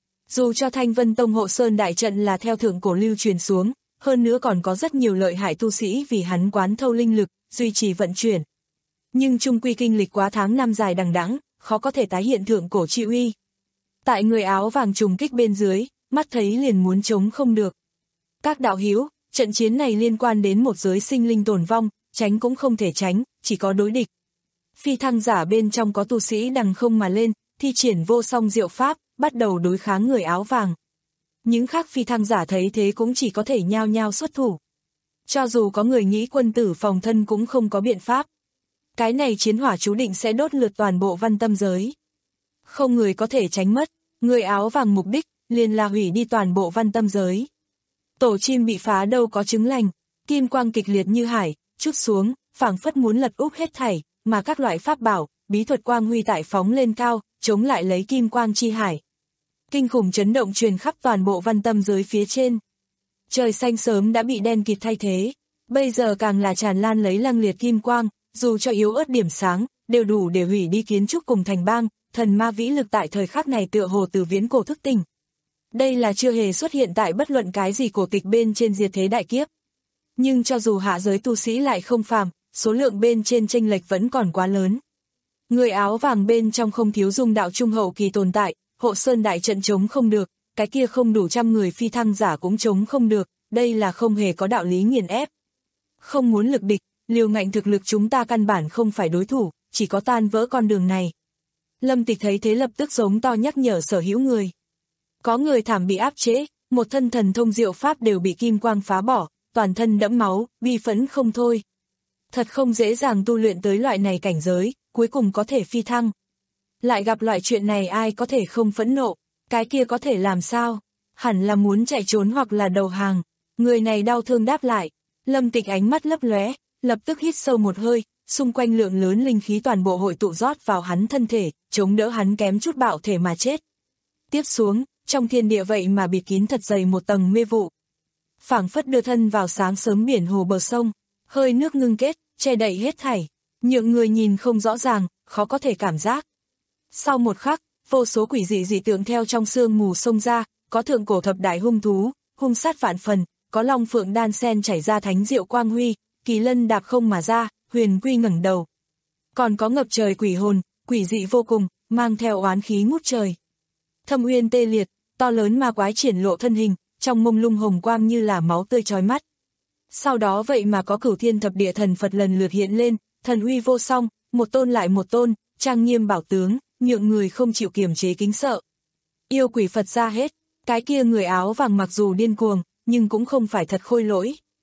Dù cho Thanh Vân Tông hộ sơn đại trận là theo thượng cổ lưu truyền xuống, hơn nữa còn có rất nhiều lợi hại tu sĩ vì hắn quán thâu linh lực, duy trì vận chuyển. Nhưng chung quy kinh lịch quá tháng năm dài đằng đẵng, khó có thể tái hiện thượng cổ chi uy. Tại người áo vàng trùng kích bên dưới, mắt thấy liền muốn chống không được. Các đạo hữu, trận chiến này liên quan đến một giới sinh linh tồn vong, tránh cũng không thể tránh, chỉ có đối địch. Phi thăng giả bên trong có tu sĩ đằng không mà lên, thi triển vô song diệu pháp, bắt đầu đối kháng người áo vàng. Những khác phi thăng giả thấy thế cũng chỉ có thể nhao nhao xuất thủ. Cho dù có người nghĩ quân tử phòng thân cũng không có biện pháp. Cái này chiến hỏa chú định sẽ đốt lượt toàn bộ văn tâm giới. Không người có thể tránh mất, người áo vàng mục đích, liền là hủy đi toàn bộ văn tâm giới. Tổ chim bị phá đâu có trứng lành, kim quang kịch liệt như hải, chút xuống, phảng phất muốn lật úp hết thảy, mà các loại pháp bảo, bí thuật quang huy tại phóng lên cao, chống lại lấy kim quang chi hải. Kinh khủng chấn động truyền khắp toàn bộ văn tâm giới phía trên. Trời xanh sớm đã bị đen kịt thay thế, bây giờ càng là tràn lan lấy lăng liệt kim quang, dù cho yếu ớt điểm sáng, đều đủ để hủy đi kiến trúc cùng thành bang, thần ma vĩ lực tại thời khắc này tựa hồ từ viễn cổ thức tỉnh. Đây là chưa hề xuất hiện tại bất luận cái gì cổ tịch bên trên diệt thế đại kiếp. Nhưng cho dù hạ giới tu sĩ lại không phàm, số lượng bên trên chênh lệch vẫn còn quá lớn. Người áo vàng bên trong không thiếu dung đạo trung hậu kỳ tồn tại, hộ sơn đại trận chống không được, cái kia không đủ trăm người phi thăng giả cũng chống không được, đây là không hề có đạo lý nghiền ép. Không muốn lực địch, liều ngạnh thực lực chúng ta căn bản không phải đối thủ, chỉ có tan vỡ con đường này. Lâm Tịch thấy thế lập tức giống to nhắc nhở sở hữu người. Có người thảm bị áp chế, một thân thần thông diệu pháp đều bị kim quang phá bỏ, toàn thân đẫm máu, bi phẫn không thôi. Thật không dễ dàng tu luyện tới loại này cảnh giới, cuối cùng có thể phi thăng. Lại gặp loại chuyện này ai có thể không phẫn nộ, cái kia có thể làm sao? Hẳn là muốn chạy trốn hoặc là đầu hàng. Người này đau thương đáp lại. Lâm Tịch ánh mắt lấp lóe, lập tức hít sâu một hơi, xung quanh lượng lớn linh khí toàn bộ hội tụ rót vào hắn thân thể, chống đỡ hắn kém chút bạo thể mà chết. Tiếp xuống, trong thiên địa vậy mà bịt kín thật dày một tầng mê vụ. Phảng phất đưa thân vào sáng sớm biển hồ bờ sông, hơi nước ngưng kết, che đậy hết thảy, nhượng người nhìn không rõ ràng, khó có thể cảm giác. Sau một khắc, vô số quỷ dị dị tượng theo trong sương mù xông ra, có thượng cổ thập đại hung thú, hung sát vạn phần, có long phượng đan sen chảy ra thánh diệu quang huy, kỳ lân đạp không mà ra, huyền quy ngẩng đầu. Còn có ngập trời quỷ hồn, quỷ dị vô cùng, mang theo oán khí ngút trời. Thâm uyên tê liệt, to lớn ma quái triển lộ thân hình, trong mông lung hồng quang như là máu tươi chói mắt. Sau đó vậy mà có cửu thiên thập địa thần Phật lần lượt hiện lên, thần uy vô song, một tôn lại một tôn, trang nghiêm bảo tướng, nhượng người không chịu kiềm chế kính sợ. Yêu quỷ Phật ra hết, cái kia người áo vàng mặc dù điên cuồng, nhưng cũng không phải thật khôi lỗi.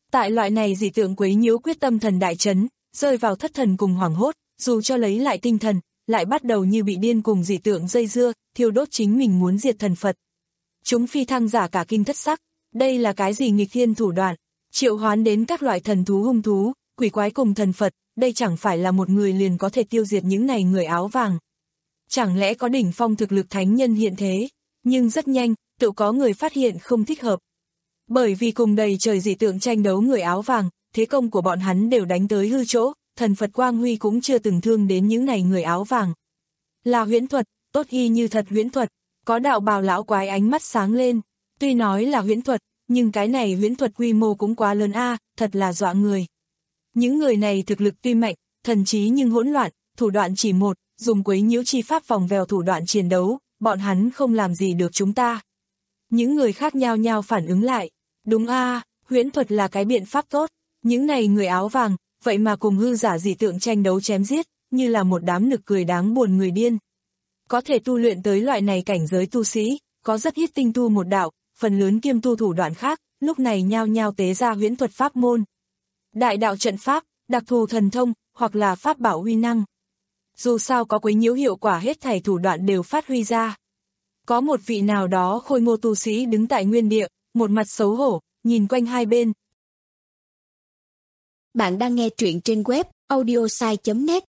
Tại loại này dị tượng quấy nhiễu quyết tâm thần đại chấn, rơi vào thất thần cùng hoảng hốt, dù cho lấy lại tinh thần, lại bắt đầu như bị điên cùng dị tượng dây dưa, thiêu đốt chính mình muốn diệt thần Phật. Chúng phi thăng giả cả kinh thất sắc, đây là cái gì nghịch thiên thủ đoạn, triệu hoán đến các loại thần thú hung thú, quỷ quái cùng thần Phật, đây chẳng phải là một người liền có thể tiêu diệt những này người áo vàng. Chẳng lẽ có đỉnh phong thực lực thánh nhân hiện thế, nhưng rất nhanh, tự có người phát hiện không thích hợp. Bởi vì cùng đầy trời dị tượng tranh đấu người áo vàng, thế công của bọn hắn đều đánh tới hư chỗ, thần Phật quang huy cũng chưa từng thương đến những này người áo vàng. Là huyễn thuật, tốt y như thật huyễn thuật, có đạo bào lão quái ánh mắt sáng lên, tuy nói là huyễn thuật, nhưng cái này huyễn thuật quy mô cũng quá lớn a, thật là dọa người. Những người này thực lực tuy mạnh, thần trí nhưng hỗn loạn, thủ đoạn chỉ một, dùng quấy nhiễu chi pháp vòng vèo thủ đoạn chiến đấu, bọn hắn không làm gì được chúng ta. Những người khác nhao nhao phản ứng lại, đúng a, huyễn thuật là cái biện pháp tốt, những này người áo vàng, vậy mà cùng hư giả dị tượng tranh đấu chém giết, như là một đám nực cười đáng buồn người điên. Có thể tu luyện tới loại này cảnh giới tu sĩ, có rất ít tinh tu một đạo, phần lớn kiêm tu thủ đoạn khác, lúc này nhao nhao tế ra huyễn thuật pháp môn. Đại đạo trận pháp, đặc thù thần thông, hoặc là pháp bảo uy năng. Dù sao có quấy nhiễu hiệu quả hết thảy thủ đoạn đều phát huy ra. Có một vị nào đó khôi ngô tu sĩ đứng tại nguyên địa, một mặt xấu hổ, nhìn quanh hai bên. Bạn đang nghe truyện trên web audiosai chấm net.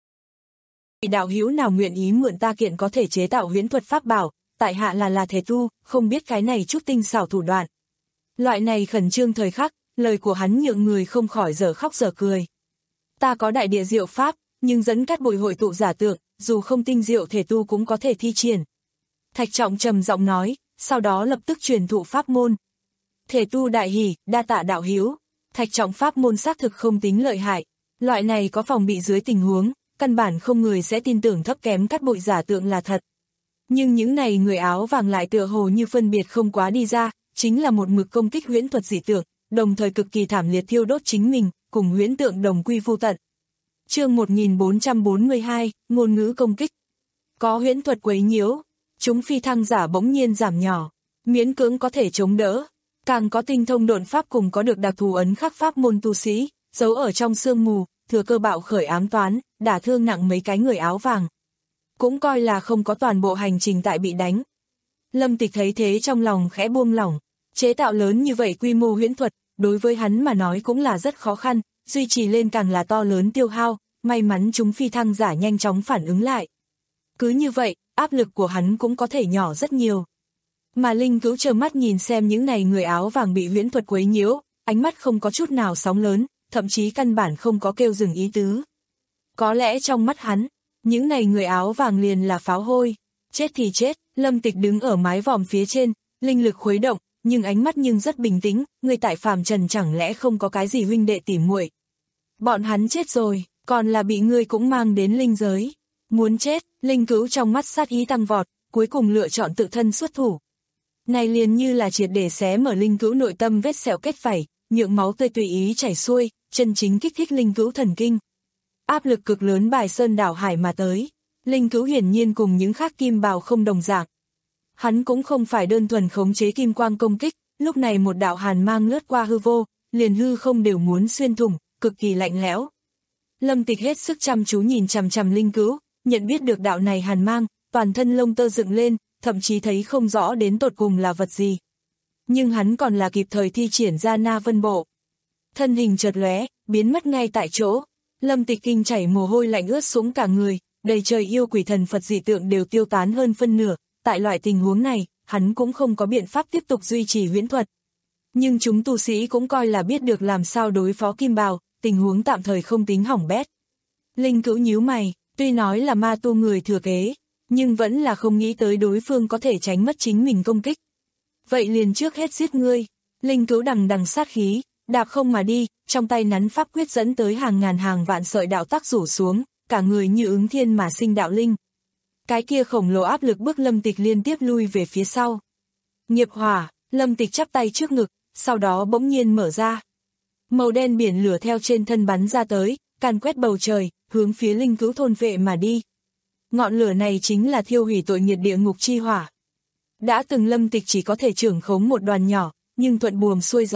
Vị đạo hữu nào nguyện ý mượn ta kiện có thể chế tạo huyễn thuật pháp bảo, tại hạ là là thể tu, không biết cái này chút tinh xảo thủ đoạn. Loại này khẩn trương thời khắc, lời của hắn nhượng người không khỏi dở khóc dở cười. Ta có đại địa diệu pháp, nhưng dẫn cát bụi hội tụ giả tượng, dù không tinh diệu thể tu cũng có thể thi triển. Thạch Trọng trầm giọng nói, sau đó lập tức truyền thụ pháp môn. Thể tu đại hỉ, đa tạ đạo hữu. Thạch Trọng pháp môn xác thực không tính lợi hại, loại này có phòng bị dưới tình huống, căn bản không người sẽ tin tưởng thấp kém cát bụi giả tượng là thật. Nhưng những này người áo vàng lại tựa hồ như phân biệt không quá đi ra, chính là một mực công kích huyễn thuật dị tượng, đồng thời cực kỳ thảm liệt thiêu đốt chính mình, cùng huyễn tượng đồng quy vô tận. Chương một nghìn bốn trăm bốn mươi hai, ngôn ngữ công kích. Có huyễn thuật quấy nhiễu, chúng phi thăng giả bỗng nhiên giảm nhỏ, miễn cưỡng có thể chống đỡ, càng có tinh thông độn pháp cùng có được đặc thù ấn khắc pháp môn tu sĩ, giấu ở trong sương mù, thừa cơ bạo khởi ám toán, đả thương nặng mấy cái người áo vàng. Cũng coi là không có toàn bộ hành trình tại bị đánh. Lâm Tịch thấy thế trong lòng khẽ buông lỏng, chế tạo lớn như vậy quy mô huyễn thuật, đối với hắn mà nói cũng là rất khó khăn, duy trì lên càng là to lớn tiêu hao, may mắn chúng phi thăng giả nhanh chóng phản ứng lại. Cứ như vậy, áp lực của hắn cũng có thể nhỏ rất nhiều. Mà Linh Cữu trơ mắt nhìn xem những này người áo vàng bị huyễn thuật quấy nhiễu, ánh mắt không có chút nào sóng lớn, thậm chí căn bản không có kêu dừng ý tứ. Có lẽ trong mắt hắn, những này người áo vàng liền là pháo hôi, chết thì chết. Lâm Tịch đứng ở mái vòm phía trên, linh lực khuấy động, nhưng ánh mắt nhưng rất bình tĩnh, người tại phàm trần chẳng lẽ không có cái gì huynh đệ tỉ muội. Bọn hắn chết rồi, còn là bị ngươi cũng mang đến linh giới. Muốn chết, Linh Cữu trong mắt sát ý tăng vọt, cuối cùng lựa chọn tự thân xuất thủ. Này liền như là triệt để xé mở Linh Cữu nội tâm vết sẹo kết vảy, nhượng máu tươi tùy ý chảy xuôi, chân chính kích thích Linh Cữu thần kinh. Áp lực cực lớn bài sơn đảo hải mà tới. Linh Cữu hiển nhiên cùng những khác kim bào không đồng dạng. Hắn cũng không phải đơn thuần khống chế kim quang công kích, lúc này một đạo hàn mang lướt qua hư vô, liền hư không đều muốn xuyên thủng, cực kỳ lạnh lẽo. Lâm Tịch hết sức chăm chú nhìn chằm chằm Linh Cữu, nhận biết được đạo này hàn mang, toàn thân lông tơ dựng lên, thậm chí thấy không rõ đến tột cùng là vật gì. Nhưng hắn còn là kịp thời thi triển ra Na Vân Bộ. Thân hình chợt lóe, biến mất ngay tại chỗ. Lâm Tịch kinh chảy mồ hôi lạnh ướt xuống cả người, đầy trời yêu quỷ thần Phật dị tượng đều tiêu tán hơn phân nửa. Tại loại tình huống này, hắn cũng không có biện pháp tiếp tục duy trì huyễn thuật. Nhưng chúng tu sĩ cũng coi là biết được làm sao đối phó kim bào, tình huống tạm thời không tính hỏng bét. Linh Cữu nhíu mày, tuy nói là ma tu người thừa kế, nhưng vẫn là không nghĩ tới đối phương có thể tránh mất chính mình công kích. Vậy liền trước hết giết ngươi. Linh Cữu đằng đằng sát khí, đạp không mà đi, trong tay nắn pháp quyết dẫn tới hàng ngàn hàng vạn sợi đạo tắc rủ xuống, cả người như ứng thiên mà sinh đạo linh. Cái kia khổng lồ áp lực bức Lâm Tịch liên tiếp lui về phía sau. Nghiệp hỏa, Lâm Tịch chắp tay trước ngực, sau đó bỗng nhiên mở ra. Màu đen biển lửa theo trên thân bắn ra tới, càn quét bầu trời, hướng phía Linh Cữu thôn vệ mà đi. Ngọn lửa này chính là thiêu hủy tội nghiệt địa ngục chi hỏa. Đã từng Lâm Tịch chỉ có thể trưởng khống một đoàn nhỏ, nhưng thuận buồm xuôi gió,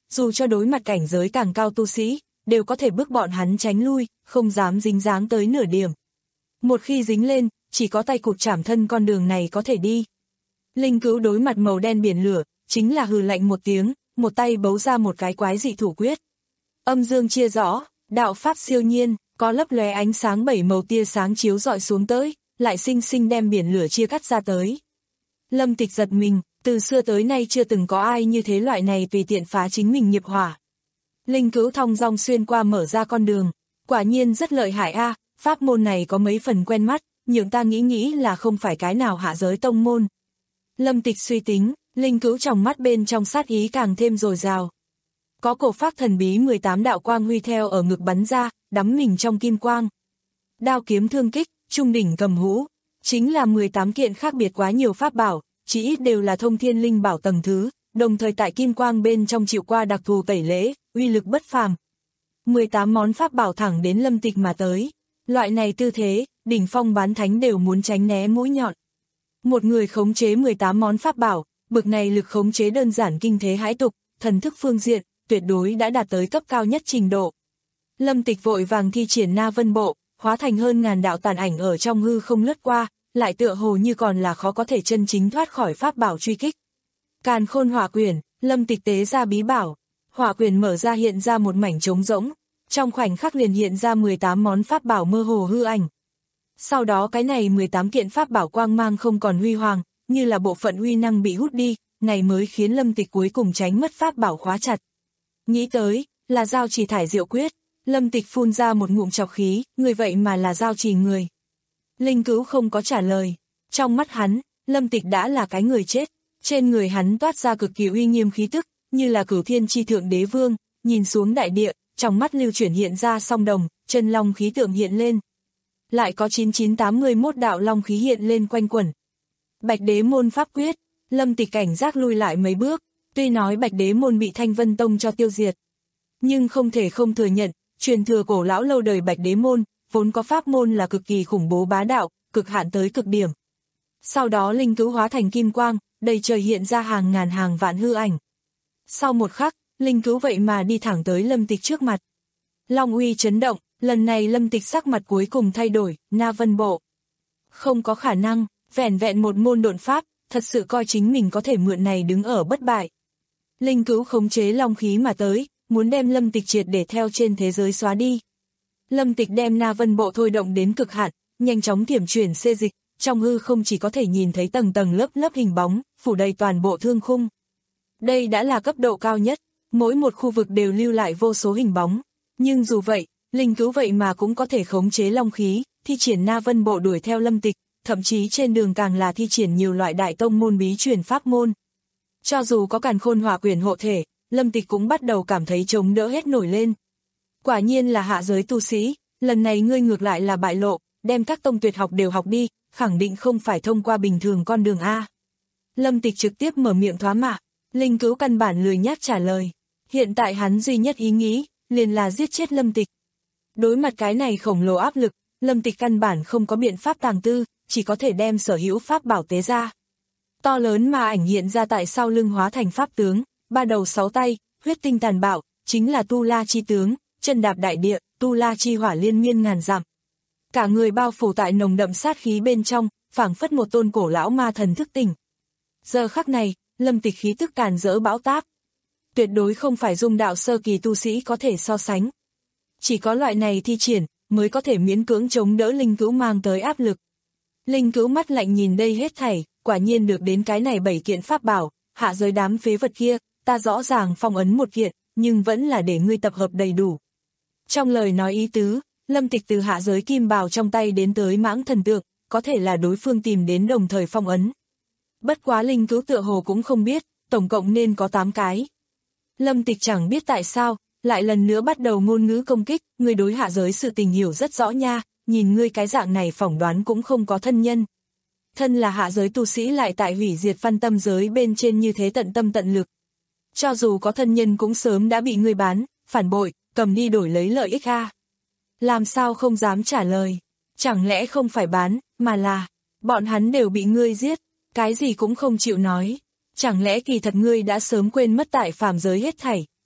dù cho đối mặt cảnh giới càng cao tu sĩ, đều có thể bước bọn hắn tránh lui, không dám dính dáng tới nửa điểm. Một khi dính lên, chỉ có tay cụt chảm thân con đường này có thể đi. Linh Cữu đối mặt màu đen biển lửa, chính là hừ lạnh một tiếng, một tay bấu ra một cái quái dị thủ quyết. Âm dương chia rõ, đạo pháp siêu nhiên, có lấp lóe ánh sáng bảy màu tia sáng chiếu rọi xuống tới, lại sinh sinh đem biển lửa chia cắt ra tới. Lâm Tịch giật mình, từ xưa tới nay chưa từng có ai như thế loại này tùy tiện phá chính mình nghiệp hỏa. Linh Cữu thong dong xuyên qua mở ra con đường, quả nhiên rất lợi hại a, pháp môn này có mấy phần quen mắt, nhưng ta nghĩ nghĩ là không phải cái nào hạ giới tông môn. Lâm Tịch suy tính, Linh Cữu trong mắt bên trong sát ý càng thêm dồi dào. Có cổ pháp thần bí mười tám đạo quang huy theo ở ngực bắn ra, đắm mình trong kim quang. Đao kiếm thương kích, trung đỉnh cầm hũ, chính là mười tám kiện khác biệt quá nhiều pháp bảo, chỉ ít đều là thông thiên linh bảo tầng thứ, đồng thời tại kim quang bên trong chịu qua đặc thù tẩy lễ, uy lực bất phàm. mười tám món pháp bảo thẳng đến Lâm Tịch mà tới. Loại này tư thế, đỉnh phong bán thánh đều muốn tránh né mũi nhọn. Một người khống chế mười tám món pháp bảo, bực này lực khống chế đơn giản kinh thế hãi tục, thần thức phương diện, tuyệt đối đã đạt tới cấp cao nhất trình độ. Lâm Tịch vội vàng thi triển Na Vân Bộ, hóa thành hơn ngàn đạo tàn ảnh ở trong hư không lướt qua, lại tựa hồ như còn là khó có thể chân chính thoát khỏi pháp bảo truy kích. Càn Khôn Hỏa Quyển, Lâm Tịch tế ra bí bảo, hỏa quyển mở ra hiện ra một mảnh trống rỗng, trong khoảnh khắc liền hiện ra mười tám món pháp bảo mơ hồ hư ảnh. Sau đó cái này mười tám kiện pháp bảo quang mang không còn huy hoàng, như là bộ phận uy năng bị hút đi, này mới khiến Lâm Tịch cuối cùng tránh mất pháp bảo khóa chặt. Nghĩ tới, là giao trì thải diệu quyết, Lâm Tịch phun ra một ngụm trọc khí, người vậy mà là giao trì người. Linh Cữu không có trả lời, trong mắt hắn, Lâm Tịch đã là cái người chết, trên người hắn toát ra cực kỳ uy nghiêm khí tức, như là cửu thiên chi thượng đế vương, nhìn xuống đại địa, trong mắt lưu chuyển hiện ra song đồng, chân long khí tượng hiện lên. Lại có chín chín tám mươi mốt đạo long khí hiện lên quanh quẩn. Bạch đế môn pháp quyết, Lâm Tịch cảnh giác lui lại mấy bước, tuy nói bạch đế môn bị Thanh Vân Tông cho tiêu diệt. Nhưng không thể không thừa nhận, truyền thừa cổ lão lâu đời bạch đế môn, vốn có pháp môn là cực kỳ khủng bố bá đạo, cực hạn tới cực điểm. Sau đó Linh Cữu hóa thành kim quang, đầy trời hiện ra hàng ngàn hàng vạn hư ảnh. Sau một khắc, Linh Cữu vậy mà đi thẳng tới Lâm Tịch trước mặt. Long uy chấn động, lần này Lâm Tịch sắc mặt cuối cùng thay đổi, Na Vân Bộ. Không có khả năng, vẻn vẹn một môn độn pháp, thật sự coi chính mình có thể mượn này đứng ở bất bại. Linh Cữu khống chế long khí mà tới, muốn đem Lâm Tịch triệt để theo trên thế giới xóa đi. Lâm Tịch đem Na Vân Bộ thôi động đến cực hạn, nhanh chóng thiểm chuyển xê dịch, trong hư không chỉ có thể nhìn thấy tầng tầng lớp lớp hình bóng, phủ đầy toàn bộ thương khung. Đây đã là cấp độ cao nhất, mỗi một khu vực đều lưu lại vô số hình bóng. Nhưng dù vậy, Linh Cữu vậy mà cũng có thể khống chế long khí, thi triển Na Vân Bộ đuổi theo Lâm Tịch, thậm chí trên đường càng là thi triển nhiều loại đại tông môn bí truyền pháp môn. Cho dù có Càn Khôn Hỏa Quyển hộ thể, Lâm Tịch cũng bắt đầu cảm thấy chống đỡ hết nổi lên. Quả nhiên là hạ giới tu sĩ, lần này ngươi ngược lại là bại lộ, đem các tông tuyệt học đều học đi, khẳng định không phải thông qua bình thường con đường A. Lâm Tịch trực tiếp mở miệng thoá mạ, Linh Cữu căn bản lười nhác trả lời. Hiện tại hắn duy nhất ý nghĩ, liền là giết chết Lâm Tịch. Đối mặt cái này khổng lồ áp lực, Lâm Tịch căn bản không có biện pháp tàng tư, chỉ có thể đem sở hữu pháp bảo tế ra. To lớn mà ảnh hiện ra tại sau lưng hóa thành pháp tướng, ba đầu sáu tay, huyết tinh tàn bạo, chính là Tu La chi tướng, chân đạp đại địa, Tu La chi hỏa liên miên ngàn dặm. Cả người bao phủ tại nồng đậm sát khí bên trong, phảng phất một tôn cổ lão ma thần thức tỉnh. Giờ khắc này, Lâm Tịch khí tức càn rỡ bão táp. Tuyệt đối không phải dung đạo sơ kỳ tu sĩ có thể so sánh. Chỉ có loại này thi triển, mới có thể miễn cưỡng chống đỡ Linh Cữu mang tới áp lực. Linh Cữu mắt lạnh nhìn đây hết thảy, quả nhiên được đến cái này bảy kiện pháp bảo, hạ giới đám phế vật kia, ta rõ ràng phong ấn một kiện, nhưng vẫn là để ngươi tập hợp đầy đủ. Trong lời nói ý tứ, Lâm Tịch từ hạ giới kim bào trong tay đến tới mãng thần tượng, có thể là đối phương tìm đến đồng thời phong ấn. Bất quá Linh Cữu tựa hồ cũng không biết, tổng cộng nên có tám cái. Lâm Tịch chẳng biết tại sao, lại lần nữa bắt đầu ngôn ngữ công kích, ngươi đối hạ giới sự tình hiểu rất rõ nha, nhìn ngươi cái dạng này phỏng đoán cũng không có thân nhân. Thân là hạ giới tu sĩ lại tại hủy diệt văn tâm giới bên trên như thế tận tâm tận lực. Cho dù có thân nhân cũng sớm đã bị ngươi bán, phản bội, cầm đi đổi lấy lợi ích a. Làm sao không dám trả lời, chẳng lẽ không phải bán, mà là, bọn hắn đều bị ngươi giết, cái gì cũng không chịu nói. Chẳng lẽ kỳ thật ngươi đã sớm quên mất tại phàm giới hết thảy,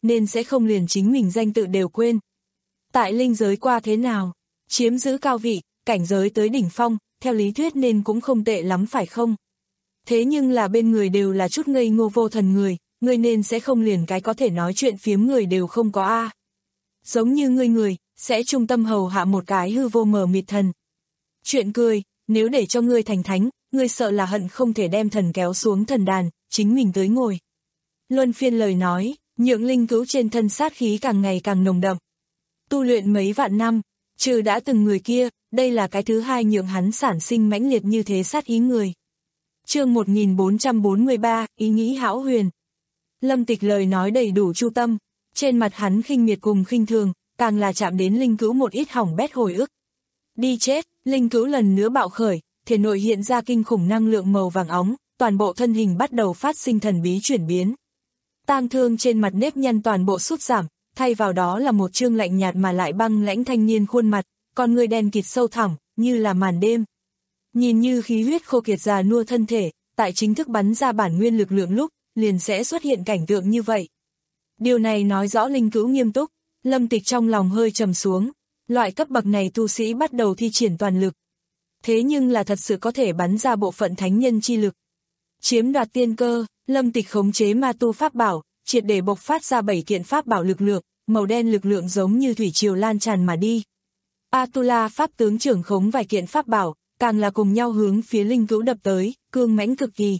nên sẽ không liền chính mình danh tự đều quên. Tại linh giới qua thế nào? Chiếm giữ cao vị, cảnh giới tới đỉnh phong, theo lý thuyết nên cũng không tệ lắm phải không? Thế nhưng là bên người đều là chút ngây ngô vô thần người, người nên sẽ không liền cái có thể nói chuyện phiếm người đều không có a. Giống như ngươi người, sẽ trung tâm hầu hạ một cái hư vô mờ mịt thần. Chuyện cười, nếu để cho ngươi thành thánh, ngươi sợ là hận không thể đem thần kéo xuống thần đàn, chính mình tới ngồi. Luân phiên lời nói, nhượng linh cữu trên thân sát khí càng ngày càng nồng đậm. Tu luyện mấy vạn năm, trừ đã từng người kia, đây là cái thứ hai nhượng hắn sản sinh mãnh liệt như thế sát ý người. Chương một nghìn bốn trăm bốn mươi ba, ý nghĩ hão huyền. Lâm Tịch lời nói đầy đủ chu tâm, trên mặt hắn khinh miệt cùng khinh thường, càng là chạm đến linh cữu một ít hỏng bét hồi ức. Đi chết, linh cữu lần nữa bạo khởi, thể nội hiện ra kinh khủng năng lượng màu vàng óng, toàn bộ thân hình bắt đầu phát sinh thần bí chuyển biến. Tang thương trên mặt nếp nhăn toàn bộ sút giảm, thay vào đó là một trương lạnh nhạt mà lại băng lãnh thanh niên khuôn mặt, con người đen kịt sâu thẳm, như là màn đêm. Nhìn như khí huyết khô kiệt già nua thân thể, tại chính thức bắn ra bản nguyên lực lượng lúc, liền sẽ xuất hiện cảnh tượng như vậy. Điều này nói rõ linh cữu nghiêm túc, Lâm Tịch trong lòng hơi trầm xuống, loại cấp bậc này tu sĩ bắt đầu thi triển toàn lực. Thế nhưng là thật sự có thể bắn ra bộ phận thánh nhân chi lực. Chiếm đoạt tiên cơ, Lâm Tịch khống chế ma tu pháp bảo, triệt để bộc phát ra bảy kiện pháp bảo lực lượng, màu đen lực lượng giống như thủy triều lan tràn mà đi. Atula pháp tướng trưởng khống vài kiện pháp bảo, càng là cùng nhau hướng phía linh cữu đập tới, cương mãnh cực kỳ.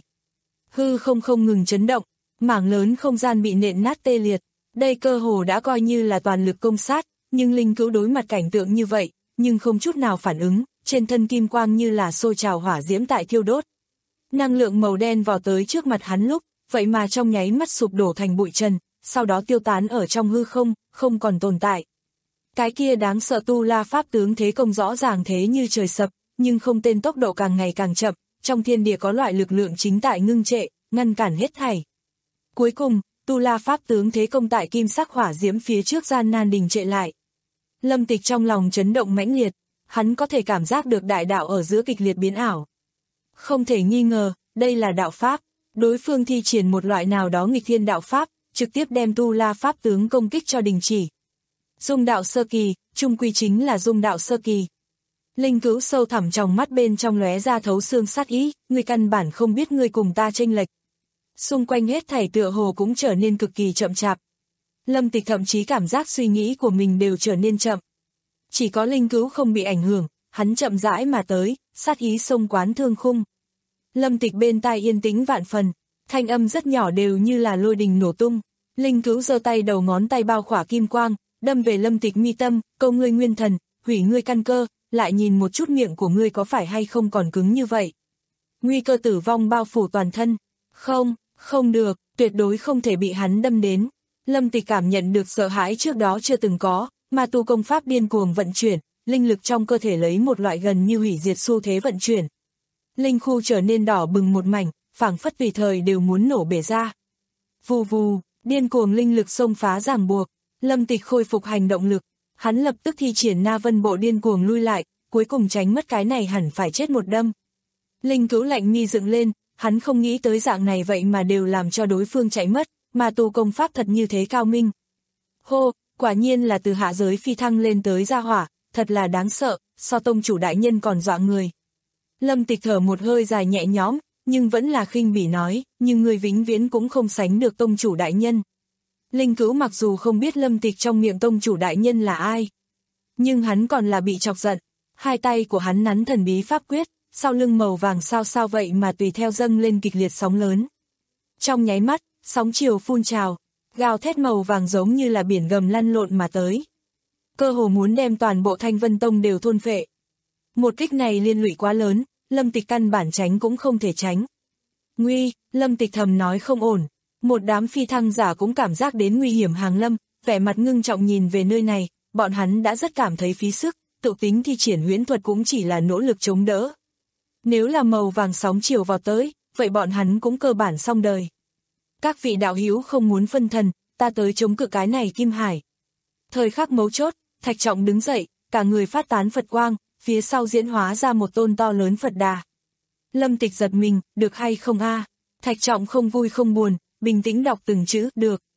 Hư không không ngừng chấn động, mảng lớn không gian bị nện nát tê liệt, đây cơ hồ đã coi như là toàn lực công sát, nhưng linh cữu đối mặt cảnh tượng như vậy, nhưng không chút nào phản ứng, trên thân kim quang như là sôi trào hỏa diễm tại thiêu đốt. Năng lượng màu đen vào tới trước mặt hắn lúc, vậy mà trong nháy mắt sụp đổ thành bụi trần, sau đó tiêu tán ở trong hư không, không còn tồn tại. Cái kia đáng sợ tu la pháp tướng thế công rõ ràng thế như trời sập, nhưng không tên tốc độ càng ngày càng chậm, trong thiên địa có loại lực lượng chính tại ngưng trệ, ngăn cản hết thảy. Cuối cùng, tu la pháp tướng thế công tại kim sắc hỏa diễm phía trước gian nan đình trệ lại. Lâm Tịch trong lòng chấn động mãnh liệt, hắn có thể cảm giác được đại đạo ở giữa kịch liệt biến ảo. Không thể nghi ngờ, đây là đạo pháp, đối phương thi triển một loại nào đó nghịch thiên đạo pháp, trực tiếp đem tu la pháp tướng công kích cho đình chỉ. Dung đạo sơ kỳ, chung quy chính là dung đạo sơ kỳ. Linh cữu sâu thẳm trong mắt bên trong lóe ra thấu xương sát ý, ngươi căn bản không biết ngươi cùng ta chênh lệch. Xung quanh hết thảy tựa hồ cũng trở nên cực kỳ chậm chạp. Lâm Tịch thậm chí cảm giác suy nghĩ của mình đều trở nên chậm. Chỉ có linh cữu không bị ảnh hưởng, hắn chậm rãi mà tới, sát ý xông quán thương khung. Lâm Tịch bên tai yên tĩnh vạn phần, thanh âm rất nhỏ đều như là lôi đình nổ tung. Linh cữu giơ tay đầu ngón tay bao khỏa kim quang, đâm về Lâm Tịch mi tâm, câu ngươi nguyên thần, hủy ngươi căn cơ, lại nhìn một chút miệng của ngươi có phải hay không còn cứng như vậy. Nguy cơ tử vong bao phủ toàn thân. Không, không được, tuyệt đối không thể bị hắn đâm đến. Lâm Tịch cảm nhận được sợ hãi trước đó chưa từng có, mà tu công pháp điên cuồng vận chuyển, linh lực trong cơ thể lấy một loại gần như hủy diệt xu thế vận chuyển. Linh khu trở nên đỏ bừng một mảnh, phảng phất tùy thời đều muốn nổ bể ra. Vù vù, điên cuồng linh lực xông phá ràng buộc, Lâm Tịch khôi phục hành động lực, hắn lập tức thi triển Na Vân Bộ điên cuồng lui lại, cuối cùng tránh mất cái này hẳn phải chết một đâm. Linh cữu lạnh mi dựng lên, hắn không nghĩ tới dạng này vậy mà đều làm cho đối phương chạy mất, mà tu công pháp thật như thế cao minh. Hô, quả nhiên là từ hạ giới phi thăng lên tới gia hỏa, thật là đáng sợ, so tông chủ đại nhân còn dọa người. Lâm Tịch thở một hơi dài nhẹ nhõm, nhưng vẫn là khinh bỉ nói, nhưng người vĩnh viễn cũng không sánh được tông chủ đại nhân. Linh cữu mặc dù không biết Lâm Tịch trong miệng tông chủ đại nhân là ai, nhưng hắn còn là bị chọc giận, hai tay của hắn nắn thần bí pháp quyết, sau lưng màu vàng sao sao vậy mà tùy theo dâng lên kịch liệt sóng lớn. Trong nháy mắt, sóng chiều phun trào, gào thét màu vàng giống như là biển gầm lăn lộn mà tới. Cơ hồ muốn đem toàn bộ Thanh Vân Tông đều thôn phệ. Một kích này liên lụy quá lớn, Lâm Tịch căn bản tránh cũng không thể tránh. Nguy, Lâm Tịch thầm nói không ổn. Một đám phi thăng giả cũng cảm giác đến nguy hiểm hàng lâm, vẻ mặt ngưng trọng nhìn về nơi này, bọn hắn đã rất cảm thấy phí sức, tự tính thi triển huyễn thuật cũng chỉ là nỗ lực chống đỡ. Nếu là màu vàng sóng chiều vào tới, vậy bọn hắn cũng cơ bản xong đời. Các vị đạo hữu không muốn phân thần, ta tới chống cự cái này Kim Hải. Thời khắc mấu chốt, Thạch Trọng đứng dậy, cả người phát tán Phật quang, phía sau diễn hóa ra một tôn to lớn Phật Đà. Lâm Tịch giật mình, được hay không a? Thạch Trọng không vui không buồn, bình tĩnh đọc từng chữ, được.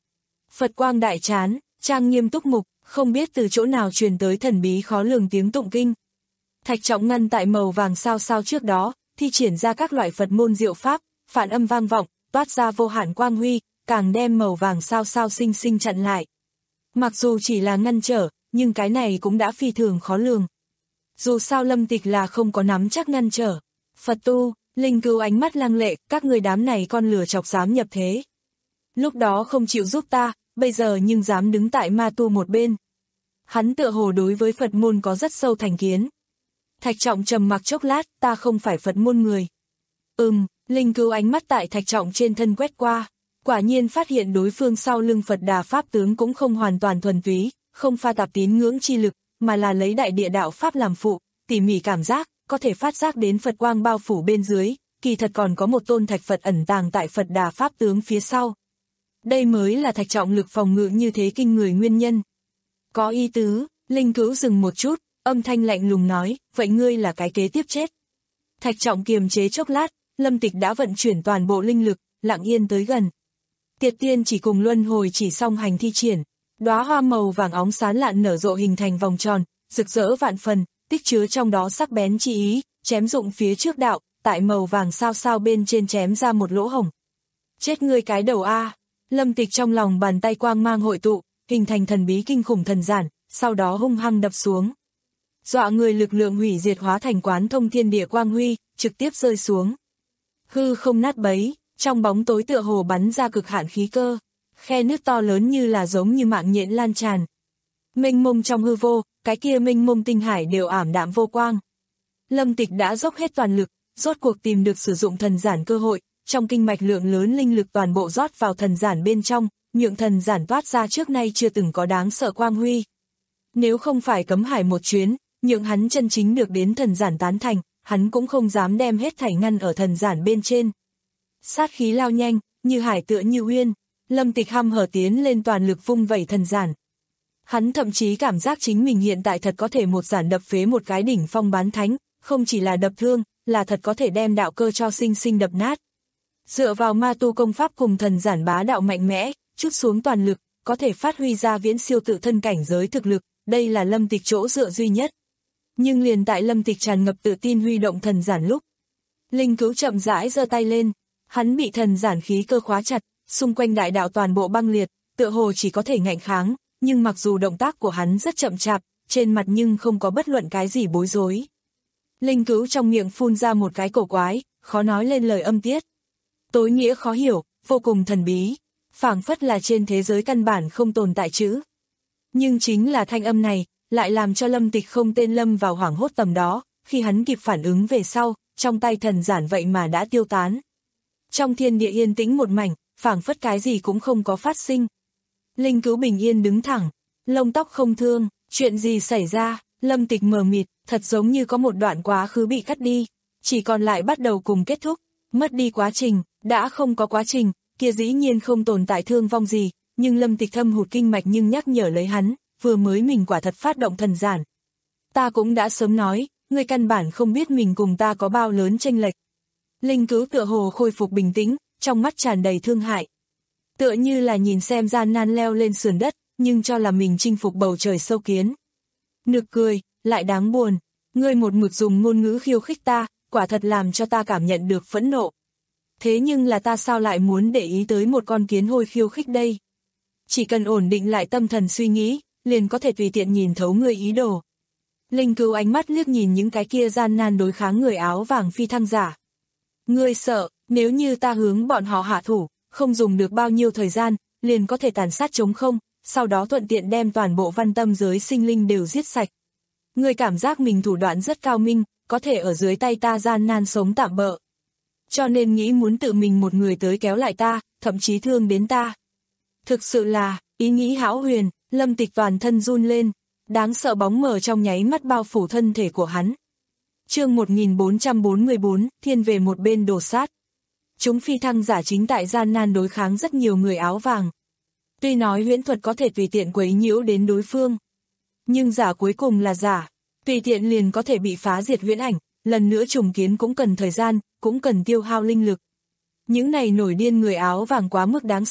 Phật quang đại chán, trang nghiêm túc mục, không biết từ chỗ nào truyền tới thần bí khó lường tiếng tụng kinh. Thạch Trọng ngăn tại màu vàng sao sao trước đó, thi triển ra các loại Phật môn diệu pháp, phản âm vang vọng, toát ra vô hạn quang huy, càng đem màu vàng sao sao sinh sinh chặn lại. Mặc dù chỉ là ngăn trở, nhưng cái này cũng đã phi thường khó lường. Dù sao Lâm Tịch là không có nắm chắc ngăn trở. Phật tu, Linh Cứu ánh mắt lăng lệ, các người đám này con lừa chọc dám nhập thế. Lúc đó không chịu giúp ta, bây giờ nhưng dám đứng tại ma tu một bên. Hắn tựa hồ đối với Phật môn có rất sâu thành kiến. Thạch Trọng trầm mặc chốc lát, ta không phải Phật môn người. Ừm, Linh Cứu ánh mắt tại Thạch Trọng trên thân quét qua, quả nhiên phát hiện đối phương sau lưng Phật Đà Pháp tướng cũng không hoàn toàn thuần túy, không pha tạp tín ngưỡng chi lực, mà là lấy đại địa đạo Pháp làm phụ, tỉ mỉ cảm giác, có thể phát giác đến Phật quang bao phủ bên dưới, kỳ thật còn có một tôn thạch Phật ẩn tàng tại Phật Đà Pháp tướng phía sau. Đây mới là Thạch Trọng lực phòng ngự như thế kinh người nguyên nhân. Có ý tứ, Linh Cứu dừng một chút, âm thanh lạnh lùng nói, vậy ngươi là cái kế tiếp chết. Thạch Trọng kiềm chế chốc lát, Lâm Tịch đã vận chuyển toàn bộ linh lực, lặng yên tới gần. Tiệt tiên chỉ cùng luân hồi chỉ song hành thi triển, đóa hoa màu vàng óng sáng lạn nở rộ hình thành vòng tròn, rực rỡ vạn phần, tích chứa trong đó sắc bén chi ý, chém dụng phía trước đạo, tại màu vàng sao sao bên trên chém ra một lỗ hổng. Chết ngươi cái đầu a! Lâm Tịch trong lòng bàn tay quang mang hội tụ, hình thành thần bí kinh khủng thần giản, sau đó hung hăng đập xuống. Dọa người lực lượng hủy diệt hóa thành quán thông thiên địa quang huy, trực tiếp rơi xuống. Hư không nát bấy, trong bóng tối tựa hồ bắn ra cực hạn khí cơ, khe nứt to lớn như là giống như mạng nhện lan tràn. Mênh mông trong hư vô, cái kia mênh mông tinh hải đều ảm đạm vô quang. Lâm Tịch đã dốc hết toàn lực, rốt cuộc tìm được sử dụng thần giản cơ hội, trong kinh mạch lượng lớn linh lực toàn bộ rót vào thần giản bên trong, nhượng thần giản toát ra trước nay chưa từng có đáng sợ quang huy. Nếu không phải cấm hải một chuyến, nhượng hắn chân chính được đến thần giản tán thành, hắn cũng không dám đem hết thảy ngăn ở thần giản bên trên. Sát khí lao nhanh, như hải tựa như uyên, Lâm Tịch hăm hở tiến lên toàn lực vung vẩy thần giản. Hắn thậm chí cảm giác chính mình hiện tại thật có thể một giản đập phế một cái đỉnh phong bán thánh, không chỉ là đập thương, là thật có thể đem đạo cơ cho sinh sinh đập nát. Dựa vào ma tu công pháp cùng thần giản bá đạo mạnh mẽ, chút xuống toàn lực, có thể phát huy ra viễn siêu tự thân cảnh giới thực lực, đây là Lâm Tịch chỗ dựa duy nhất. Nhưng liền tại Lâm Tịch tràn ngập tự tin huy động thần giản lúc, Linh Cứu chậm rãi giơ tay lên, hắn bị thần giản khí cơ khóa chặt, xung quanh đại đạo toàn bộ băng liệt, tựa hồ chỉ có thể ngạnh kháng, nhưng mặc dù động tác của hắn rất chậm chạp, trên mặt nhưng không có bất luận cái gì bối rối. Linh Cứu trong miệng phun ra một cái cổ quái, khó nói lên lời âm tiết. Tối nghĩa khó hiểu, vô cùng thần bí, phảng phất là trên thế giới căn bản không tồn tại chữ. Nhưng chính là thanh âm này, lại làm cho Lâm Tịch không tên lâm vào hoảng hốt tầm đó, khi hắn kịp phản ứng về sau, trong tay thần giản vậy mà đã tiêu tán. Trong thiên địa yên tĩnh một mảnh, phảng phất cái gì cũng không có phát sinh. Linh Cứu bình yên đứng thẳng, lông tóc không thương, chuyện gì xảy ra, Lâm Tịch mờ mịt, thật giống như có một đoạn quá khứ bị cắt đi, chỉ còn lại bắt đầu cùng kết thúc, mất đi quá trình, đã không có quá trình, kia dĩ nhiên không tồn tại thương vong gì, nhưng Lâm Tịch thâm hụt kinh mạch nhưng nhắc nhở lấy hắn, vừa mới mình quả thật phát động thần giản. Ta cũng đã sớm nói, ngươi căn bản không biết mình cùng ta có bao lớn chênh lệch. Linh Cứu tựa hồ khôi phục bình tĩnh, trong mắt tràn đầy thương hại. Tựa như là nhìn xem gian nan leo lên sườn đất, nhưng cho là mình chinh phục bầu trời sâu kiến. Nực cười, lại đáng buồn, ngươi một mực dùng ngôn ngữ khiêu khích ta, quả thật làm cho ta cảm nhận được phẫn nộ. Thế nhưng là ta sao lại muốn để ý tới một con kiến hôi khiêu khích đây? Chỉ cần ổn định lại tâm thần suy nghĩ, liền có thể tùy tiện nhìn thấu người ý đồ. Linh Cứu ánh mắt liếc nhìn những cái kia gian nan đối kháng người áo vàng phi thăng giả. Ngươi sợ, nếu như ta hướng bọn họ hạ thủ, không dùng được bao nhiêu thời gian, liền có thể tàn sát trống không, sau đó thuận tiện đem toàn bộ văn tâm giới sinh linh đều giết sạch. Ngươi cảm giác mình thủ đoạn rất cao minh, có thể ở dưới tay ta gian nan sống tạm bợ. Cho nên nghĩ muốn tự mình một người tới kéo lại ta, thậm chí thương đến ta. Thực sự là, ý nghĩ hão huyền, Lâm Tịch toàn thân run lên, đáng sợ bóng mờ trong nháy mắt bao phủ thân thể của hắn. Chương một nghìn bốn trăm bốn mươi bốn, thiên về một bên đổ sát. Chúng phi thăng giả chính tại gian nan đối kháng rất nhiều người áo vàng. Tuy nói huyễn thuật có thể tùy tiện quấy nhiễu đến đối phương, nhưng giả cuối cùng là giả, tùy tiện liền có thể bị phá diệt huyễn ảnh, lần nữa trùng kiến cũng cần thời gian, cũng cần tiêu hao linh lực. Những này nổi điên người áo vàng quá mức đáng sợ,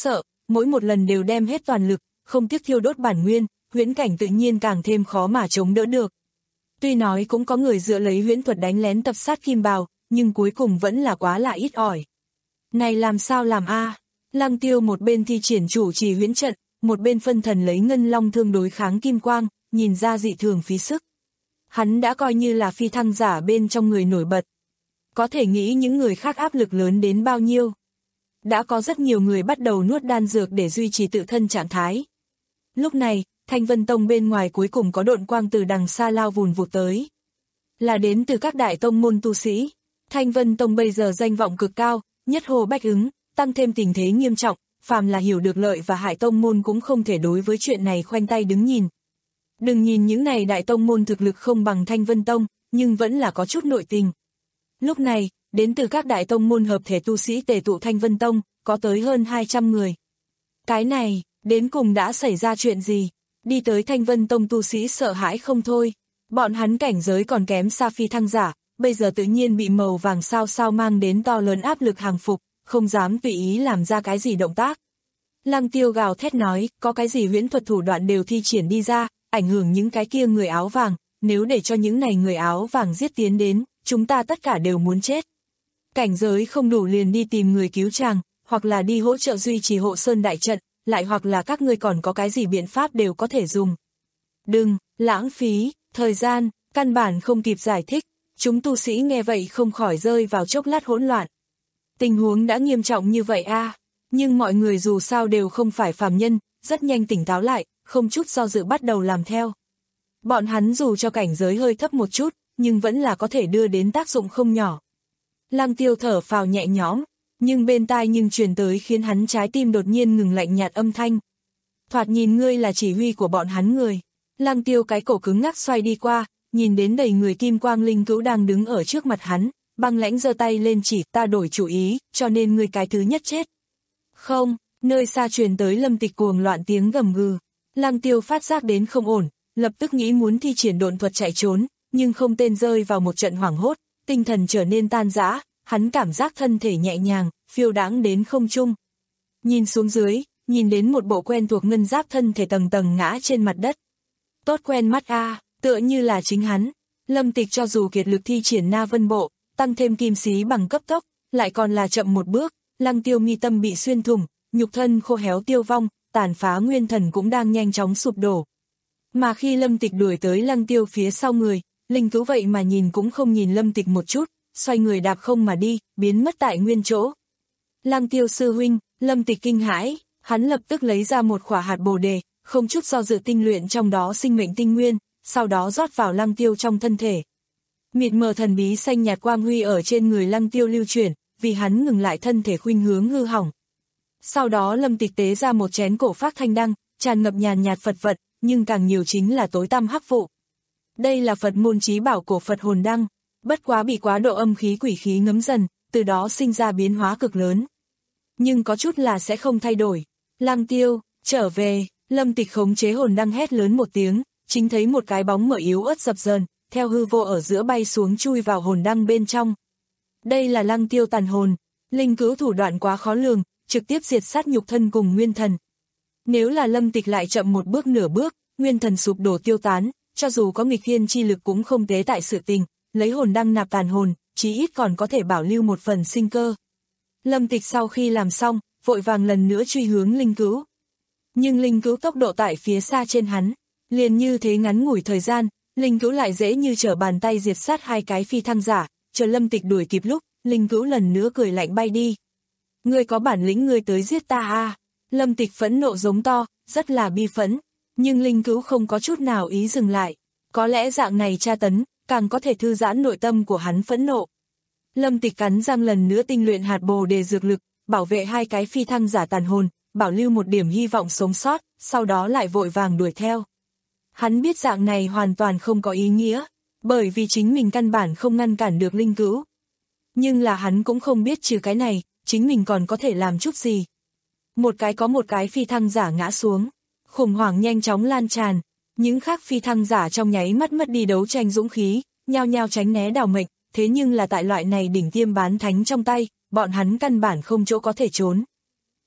mỗi một lần đều đem hết toàn lực, không tiếc thiêu đốt bản nguyên, huyễn cảnh tự nhiên càng thêm khó mà chống đỡ được. Tuy nói cũng có người dựa lấy huyễn thuật đánh lén tập sát Kim Bào, nhưng cuối cùng vẫn là quá là ít ỏi. Này làm sao làm a? À? Lăng Tiêu một bên thi triển chủ trì huyễn trận, một bên phân thần lấy ngân long thương đối kháng kim quang, nhìn ra dị thường phí sức. Hắn đã coi như là phi thăng giả bên trong người nổi bật. Có thể nghĩ những người khác áp lực lớn đến bao nhiêu. Đã có rất nhiều người bắt đầu nuốt đan dược để duy trì tự thân trạng thái. Lúc này, Thanh Vân Tông bên ngoài cuối cùng có độn quang từ đằng xa lao vùn vụt tới. Là đến từ các đại tông môn tu sĩ. Thanh Vân Tông bây giờ danh vọng cực cao, nhất hồ bách ứng, tăng thêm tình thế nghiêm trọng, phàm là hiểu được lợi và hại tông môn cũng không thể đối với chuyện này khoanh tay đứng nhìn. Đừng nhìn những này đại tông môn thực lực không bằng Thanh Vân Tông, nhưng vẫn là có chút nội tình. Lúc này, đến từ các đại tông môn hợp thể tu sĩ tề tụ Thanh Vân Tông, có tới hơn hai trăm người. Cái này, đến cùng đã xảy ra chuyện gì? Đi tới Thanh Vân Tông tu sĩ sợ hãi không thôi. Bọn hắn cảnh giới còn kém xa phi thăng giả, bây giờ tự nhiên bị màu vàng sao sao mang đến to lớn áp lực hàng phục, không dám tùy ý làm ra cái gì động tác. Lăng Tiêu gào thét nói, có cái gì huyễn thuật thủ đoạn đều thi triển đi ra, ảnh hưởng những cái kia người áo vàng, nếu để cho những này người áo vàng giết tiến đến, chúng ta tất cả đều muốn chết. Cảnh giới không đủ liền đi tìm người cứu chàng, hoặc là đi hỗ trợ duy trì hộ sơn đại trận, lại hoặc là các ngươi còn có cái gì biện pháp đều có thể dùng. Đừng, lãng phí, thời gian, căn bản không kịp giải thích, chúng tu sĩ nghe vậy không khỏi rơi vào chốc lát hỗn loạn. Tình huống đã nghiêm trọng như vậy a, à, nhưng mọi người dù sao đều không phải phàm nhân, rất nhanh tỉnh táo lại, không chút do dự bắt đầu làm theo. Bọn hắn dù cho cảnh giới hơi thấp một chút, nhưng vẫn là có thể đưa đến tác dụng không nhỏ. Lăng Tiêu thở phào nhẹ nhõm, nhưng bên tai nhưng truyền tới khiến hắn trái tim đột nhiên ngừng lạnh nhạt âm thanh. Thoạt nhìn ngươi là chỉ huy của bọn hắn người. Lăng Tiêu cái cổ cứng ngắc xoay đi qua, nhìn đến đầy người kim quang linh cữu đang đứng ở trước mặt hắn, băng lãnh giơ tay lên chỉ, ta đổi chủ ý, cho nên ngươi cái thứ nhất chết. Không, nơi xa truyền tới Lâm Tịch cuồng loạn tiếng gầm gừ. Lăng Tiêu phát giác đến không ổn, lập tức nghĩ muốn thi triển độn thuật chạy trốn, nhưng không tên rơi vào một trận hoảng hốt, tinh thần trở nên tan rã, hắn cảm giác thân thể nhẹ nhàng, phiêu đãng đến không trung. Nhìn xuống dưới, nhìn đến một bộ quen thuộc ngân giáp thân thể tầng tầng ngã trên mặt đất. Tốt quen mắt a, à, tựa như là chính hắn. Lâm Tịch cho dù kiệt lực thi triển Na Vân Bộ, tăng thêm kim xí bằng cấp tốc, lại còn là chậm một bước, Lăng Tiêu mi tâm bị xuyên thủng, nhục thân khô héo tiêu vong, tàn phá nguyên thần cũng đang nhanh chóng sụp đổ. Mà khi Lâm Tịch đuổi tới Lăng Tiêu phía sau người, linh cữu vậy mà nhìn cũng không nhìn Lâm Tịch một chút, xoay người đạp không mà đi, biến mất tại nguyên chỗ. Lăng Tiêu sư huynh, Lâm Tịch kinh hãi, hắn lập tức lấy ra một khỏa hạt bồ đề, không chút do dự tinh luyện trong đó sinh mệnh tinh nguyên, sau đó rót vào Lăng Tiêu trong thân thể. Mịt mờ thần bí xanh nhạt quang huy ở trên người Lăng Tiêu lưu chuyển, vì hắn ngừng lại thân thể khuynh hướng hư hỏng. Sau đó Lâm Tịch tế ra một chén cổ phác thanh đăng, tràn ngập nhàn nhạt Phật vật, nhưng càng nhiều chính là tối tăm hắc vụ. Đây là Phật môn chí bảo cổ Phật hồn đăng, bất quá bị quá độ âm khí quỷ khí ngấm dần, từ đó sinh ra biến hóa cực lớn. Nhưng có chút là sẽ không thay đổi. Lăng Tiêu, trở về, Lâm Tịch khống chế hồn đăng hét lớn một tiếng, chính thấy một cái bóng mờ yếu ớt dập dờn, theo hư vô ở giữa bay xuống chui vào hồn đăng bên trong. Đây là Lăng Tiêu tàn hồn, linh cữu thủ đoạn quá khó lường, trực tiếp diệt sát nhục thân cùng nguyên thần. Nếu là Lâm Tịch lại chậm một bước nửa bước, nguyên thần sụp đổ tiêu tán, cho dù có nghịch thiên chi lực cũng không tế tại sự tình, lấy hồn đăng nạp tàn hồn, chí ít còn có thể bảo lưu một phần sinh cơ. Lâm Tịch sau khi làm xong, vội vàng lần nữa truy hướng linh cữu. Nhưng linh cữu tốc độ tại phía xa trên hắn, liền như thế ngắn ngủi thời gian, linh cữu lại dễ như trở bàn tay diệt sát hai cái phi thăng giả, chờ Lâm Tịch đuổi kịp lúc, linh cữu lần nữa cười lạnh bay đi. Ngươi có bản lĩnh ngươi tới giết ta à? Lâm Tịch phẫn nộ giống to, rất là bi phẫn, nhưng linh cữu không có chút nào ý dừng lại. Có lẽ dạng này tra tấn, càng có thể thư giãn nội tâm của hắn phẫn nộ. Lâm Tịch cắn răng lần nữa tinh luyện hạt bồ đề dược lực, bảo vệ hai cái phi thăng giả tàn hồn, bảo lưu một điểm hy vọng sống sót, sau đó lại vội vàng đuổi theo. Hắn biết dạng này hoàn toàn không có ý nghĩa, bởi vì chính mình căn bản không ngăn cản được linh cữu. Nhưng là hắn cũng không biết trừ cái này, chính mình còn có thể làm chút gì. Một cái có một cái phi thăng giả ngã xuống, khủng hoảng nhanh chóng lan tràn, những khác phi thăng giả trong nháy mắt mất đi đấu tranh dũng khí, nhao nhao tránh né đảo mệnh, thế nhưng là tại loại này đỉnh tiêm bán thánh trong tay, bọn hắn căn bản không chỗ có thể trốn.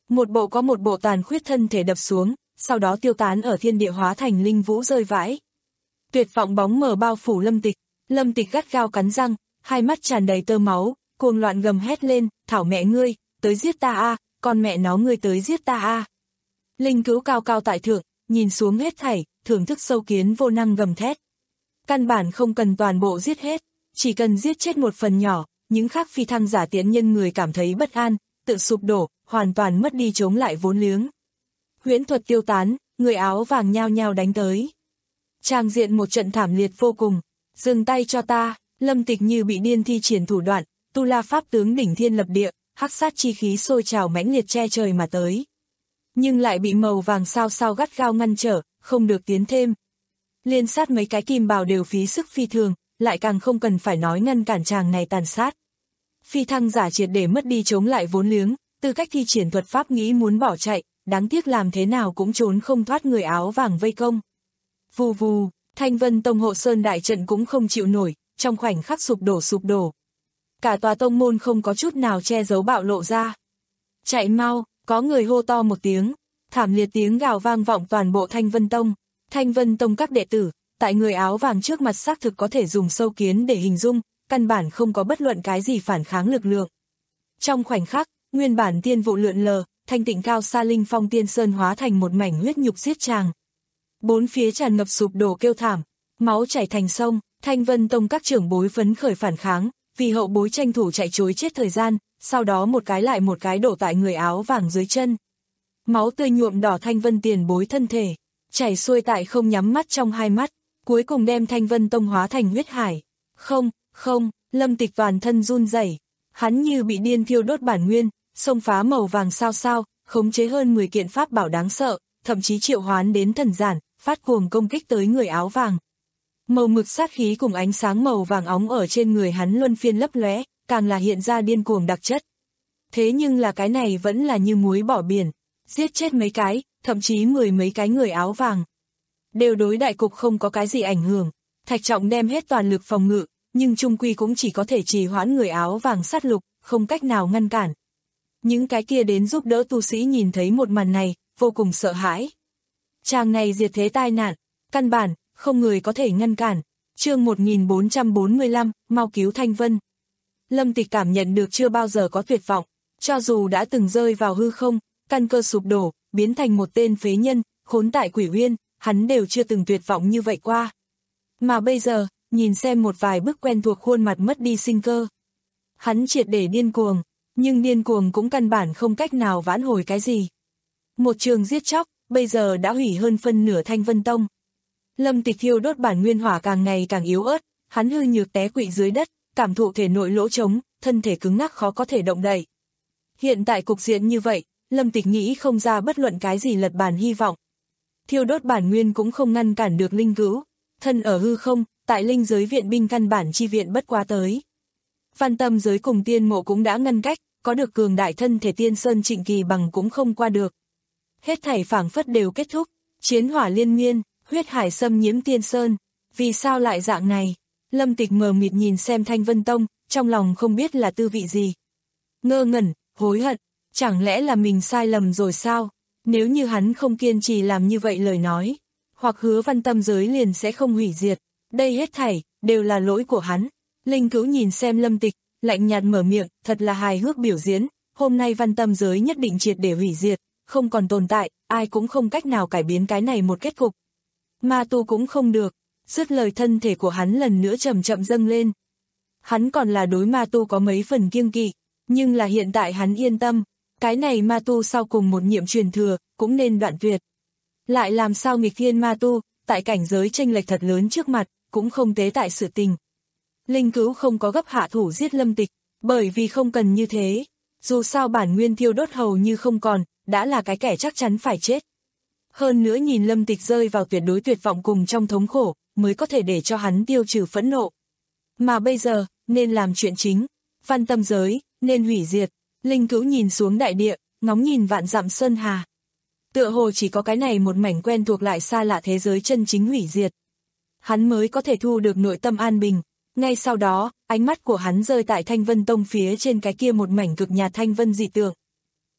Một bộ có một bộ tàn khuyết thân thể đập xuống, sau đó tiêu tán ở thiên địa hóa thành linh vũ rơi vãi. Tuyệt vọng bóng mờ bao phủ Lâm Tịch, Lâm Tịch gắt gao cắn răng, hai mắt tràn đầy tơ máu, cuồng loạn gầm hét lên, thảo mẹ ngươi, tới giết ta a, con mẹ nó ngươi tới giết ta a. Linh Cữu cao cao tại thượng, nhìn xuống hết thảy, thưởng thức sâu kiến vô năng gầm thét. Căn bản không cần toàn bộ giết hết, chỉ cần giết chết một phần nhỏ, những khác phi thăng giả tiễn nhân người cảm thấy bất an, tự sụp đổ, hoàn toàn mất đi chống lại vốn liếng. Huyễn thuật tiêu tán, người áo vàng nhao nhao đánh tới. Tràng diện một trận thảm liệt vô cùng, dừng tay cho ta, Lâm Tịch như bị điên thi triển thủ đoạn, tu la pháp tướng đỉnh thiên lập địa, hắc sát chi khí sôi trào mãnh liệt che trời mà tới. Nhưng lại bị màu vàng sao sao gắt gao ngăn trở, không được tiến thêm. Liên sát mấy cái kim bào đều phí sức phi thường, lại càng không cần phải nói ngăn cản chàng này tàn sát. Phi thăng giả triệt để mất đi chống lại vốn liếng, tư cách thi triển thuật pháp nghĩ muốn bỏ chạy, đáng tiếc làm thế nào cũng trốn không thoát người áo vàng vây công. Vù vù, Thanh Vân Tông hộ sơn đại trận cũng không chịu nổi, trong khoảnh khắc sụp đổ sụp đổ. Cả tòa tông môn không có chút nào che giấu bạo lộ ra. Chạy mau, có người hô to một tiếng, thảm liệt tiếng gào vang vọng toàn bộ Thanh Vân Tông. Thanh Vân Tông các đệ tử, tại người áo vàng trước mặt xác thực có thể dùng sâu kiến để hình dung, căn bản không có bất luận cái gì phản kháng lực lượng. Trong khoảnh khắc, nguyên bản tiên vụ lượn lờ, thanh tịnh cao xa linh phong tiên sơn hóa thành một mảnh huyết nhục giết chàng. Bốn phía tràn ngập sụp đổ kêu thảm, máu chảy thành sông, Thanh Vân Tông các trưởng bối phấn khởi phản kháng, vì hậu bối tranh thủ chạy trối chết thời gian, sau đó một cái lại một cái đổ tại người áo vàng dưới chân. Máu tươi nhuộm đỏ Thanh Vân tiền bối thân thể, chảy xuôi tại không nhắm mắt trong hai mắt, cuối cùng đem Thanh Vân Tông hóa thành huyết hải. Không, không, Lâm Tịch toàn thân run rẩy, hắn như bị điên thiêu đốt bản nguyên, xông phá màu vàng sao sao, khống chế hơn mười kiện pháp bảo đáng sợ, thậm chí triệu hoán đến thần giản, phát cuồng công kích tới người áo vàng. Màu mực sát khí cùng ánh sáng màu vàng óng ở trên người hắn luân phiên lấp lóe, càng là hiện ra điên cuồng đặc chất. Thế nhưng là cái này vẫn là như muối bỏ biển, giết chết mấy cái, thậm chí mười mấy cái người áo vàng. Đều đối đại cục không có cái gì ảnh hưởng, Thạch Trọng đem hết toàn lực phòng ngự, nhưng chung quy cũng chỉ có thể trì hoãn người áo vàng sát lục, không cách nào ngăn cản. Những cái kia đến giúp đỡ tu sĩ nhìn thấy một màn này, vô cùng sợ hãi. Chàng này diệt thế tai nạn, căn bản, không người có thể ngăn cản. Chương một nghìn bốn trăm bốn mươi lăm, mau cứu Thanh Vân. Lâm Tịch cảm nhận được chưa bao giờ có tuyệt vọng, cho dù đã từng rơi vào hư không, căn cơ sụp đổ, biến thành một tên phế nhân, khốn tại quỷ huyên, hắn đều chưa từng tuyệt vọng như vậy qua. Mà bây giờ, nhìn xem một vài bức quen thuộc khuôn mặt mất đi sinh cơ. Hắn triệt để điên cuồng, nhưng điên cuồng cũng căn bản không cách nào vãn hồi cái gì. Một trường giết chóc, bây giờ đã hủy hơn phân nửa Thanh Vân Tông. Lâm Tịch thiêu đốt bản nguyên hỏa càng ngày càng yếu ớt, hắn hư nhược té quỵ dưới đất, cảm thụ thể nội lỗ trống, thân thể cứng ngắc khó có thể động đậy. Hiện tại cục diện như vậy, Lâm Tịch nghĩ không ra bất luận cái gì lật bàn hy vọng. Thiêu đốt bản nguyên cũng không ngăn cản được Linh Cữu, thân ở hư không, tại linh giới viện binh căn bản chi viện bất quá tới. Văn Tâm giới cùng tiên mộ cũng đã ngăn cách, có được cường đại thân thể tiên sơn Trịnh Kỳ Bằng cũng không qua được. Hết thảy phảng phất đều kết thúc, chiến hỏa liên miên, huyết hải xâm nhiễm tiên sơn, vì sao lại dạng này? Lâm Tịch mờ mịt nhìn xem Thanh Vân Tông, trong lòng không biết là tư vị gì. Ngơ ngẩn, hối hận, chẳng lẽ là mình sai lầm rồi sao? Nếu như hắn không kiên trì làm như vậy lời nói, hoặc hứa Văn Tâm giới liền sẽ không hủy diệt, đây hết thảy, đều là lỗi của hắn. Linh Cữu nhìn xem Lâm Tịch, lạnh nhạt mở miệng, thật là hài hước biểu diễn, hôm nay Văn Tâm giới nhất định triệt để hủy diệt, không còn tồn tại, ai cũng không cách nào cải biến cái này một kết cục. Ma tu cũng không được, dứt lời thân thể của hắn lần nữa chậm chậm dâng lên. Hắn còn là đối ma tu có mấy phần kiêng kỵ, nhưng là hiện tại hắn yên tâm, cái này ma tu sau cùng một nhiệm truyền thừa, cũng nên đoạn tuyệt. Lại làm sao nghịch thiên ma tu, tại cảnh giới chênh lệch thật lớn trước mặt, cũng không tế tại sự tình. Linh Cữu không có gấp hạ thủ giết Lâm Tịch, bởi vì không cần như thế. Dù sao bản nguyên thiêu đốt hầu như không còn, đã là cái kẻ chắc chắn phải chết. Hơn nữa nhìn Lâm Tịch rơi vào tuyệt đối tuyệt vọng cùng trong thống khổ, mới có thể để cho hắn tiêu trừ phẫn nộ. Mà bây giờ, nên làm chuyện chính, Văn Tâm giới, nên hủy diệt. Linh Cữu nhìn xuống đại địa, ngóng nhìn vạn dặm sơn hà. Tựa hồ chỉ có cái này một mảnh quen thuộc lại xa lạ thế giới chân chính hủy diệt. Hắn mới có thể thu được nội tâm an bình. Ngay sau đó, ánh mắt của hắn rơi tại Thanh Vân Tông phía trên cái kia một mảnh cực nhạt thanh vân dị tượng. Ừm,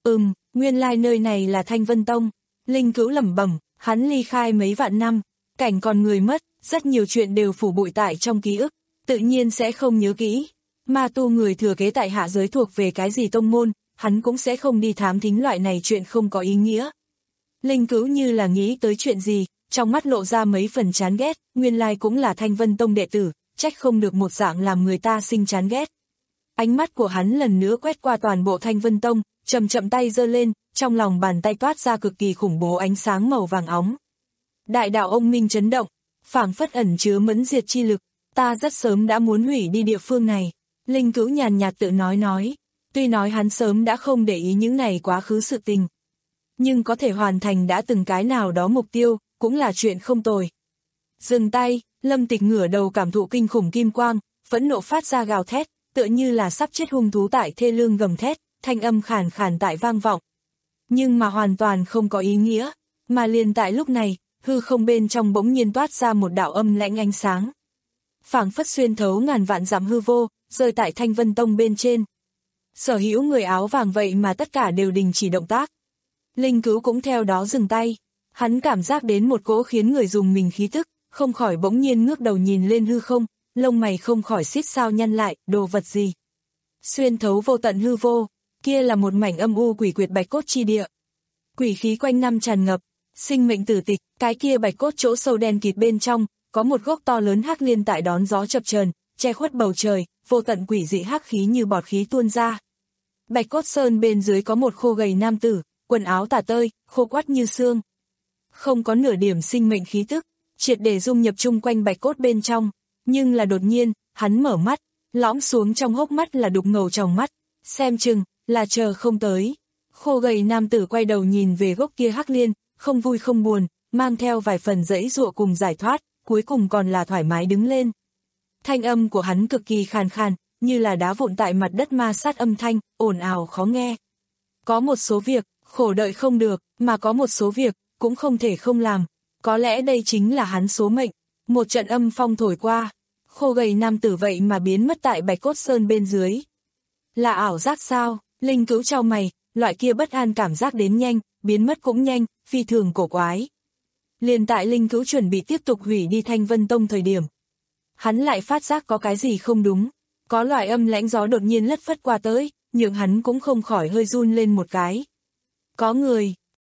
nguyên lai nơi này là Thanh Vân Tông. Linh Cữu lẩm bẩm, hắn ly khai mấy vạn năm, cảnh còn người mất, rất nhiều chuyện đều phủ bụi tại trong ký ức, tự nhiên sẽ không nhớ kỹ. Ma tu người thừa kế tại hạ giới thuộc về cái gì tông môn, hắn cũng sẽ không đi thám thính loại này chuyện không có ý nghĩa. Linh Cữu như là nghĩ tới chuyện gì, trong mắt lộ ra mấy phần chán ghét, nguyên lai cũng là Thanh Vân Tông đệ tử, trách không được một dạng làm người ta sinh chán ghét. Ánh mắt của hắn lần nữa quét qua toàn bộ Thanh Vân Tông, chậm chậm tay giơ lên, trong lòng bàn tay toát ra cực kỳ khủng bố ánh sáng màu vàng óng. Đại đạo ông minh chấn động, phảng phất ẩn chứa mẫn diệt chi lực, ta rất sớm đã muốn hủy đi địa phương này. Linh Cữu nhàn nhạt tự nói nói, tuy nói hắn sớm đã không để ý những này quá khứ sự tình, nhưng có thể hoàn thành đã từng cái nào đó mục tiêu, cũng là chuyện không tồi. Dừng tay, Lâm Tịch ngửa đầu cảm thụ kinh khủng kim quang, phẫn nộ phát ra gào thét, tựa như là sắp chết hung thú tại thê lương gầm thét, thanh âm khàn khàn tại vang vọng. Nhưng mà hoàn toàn không có ý nghĩa, mà liền tại lúc này, hư không bên trong bỗng nhiên toát ra một đạo âm lãnh ánh sáng. Phảng phất xuyên thấu ngàn vạn dặm hư vô, rơi tại Thanh Vân Tông bên trên. Sở hữu người áo vàng vậy mà tất cả đều đình chỉ động tác. Linh Cữu cũng theo đó dừng tay, hắn cảm giác đến một cỗ khiến người dùng mình khí tức, không khỏi bỗng nhiên ngước đầu nhìn lên hư không, lông mày không khỏi xít sao nhăn lại, đồ vật gì? Xuyên thấu vô tận hư vô, kia là một mảnh âm u quỷ quyệt bạch cốt chi địa. Quỷ khí quanh năm tràn ngập, sinh mệnh tử tịch, cái kia bạch cốt chỗ sâu đen kịt bên trong, có một gốc to lớn hắc liên tại đón gió chập chờn, che khuất bầu trời, vô tận quỷ dị hắc khí như bọt khí tuôn ra. Bạch cốt sơn bên dưới có một khô gầy nam tử, quần áo tả tơi, khô quắt như xương. Không có nửa điểm sinh mệnh khí tức, triệt để dung nhập chung quanh bạch cốt bên trong, nhưng là đột nhiên, hắn mở mắt, lõm xuống trong hốc mắt là đục ngầu tròng mắt, xem chừng, là chờ không tới. Khô gầy nam tử quay đầu nhìn về gốc kia hắc liên, không vui không buồn, mang theo vài phần dãy dụa cùng giải thoát, cuối cùng còn là thoải mái đứng lên. Thanh âm của hắn cực kỳ khàn khàn, như là đá vụn tại mặt đất ma sát âm thanh, ồn ào khó nghe. Có một số việc, khổ đợi không được, mà có một số việc, cũng không thể không làm. Có lẽ đây chính là hắn số mệnh. Một trận âm phong thổi qua, khô gầy nam tử vậy mà biến mất tại bạch cốt sơn bên dưới. Là ảo giác sao? Linh Cữu chau mày, loại kia bất an cảm giác đến nhanh, biến mất cũng nhanh, phi thường cổ quái. Liền tại Linh Cữu chuẩn bị tiếp tục hủy đi Thanh Vân Tông thời điểm, hắn lại phát giác có cái gì không đúng. Có loại âm lãnh gió đột nhiên lất phất qua tới, nhưng hắn cũng không khỏi hơi run lên một cái. Có người.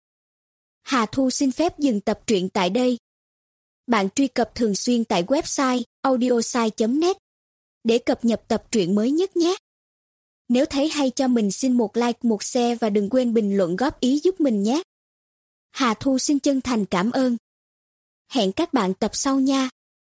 Hà Thu xin phép dừng tập truyện tại đây. Bạn truy cập thường xuyên tại website audiosai chấm net để cập nhật tập truyện mới nhất nhé. Nếu thấy hay cho mình xin một like, một share và đừng quên bình luận góp ý giúp mình nhé. Hà Thu xin chân thành cảm ơn. Hẹn các bạn tập sau nha.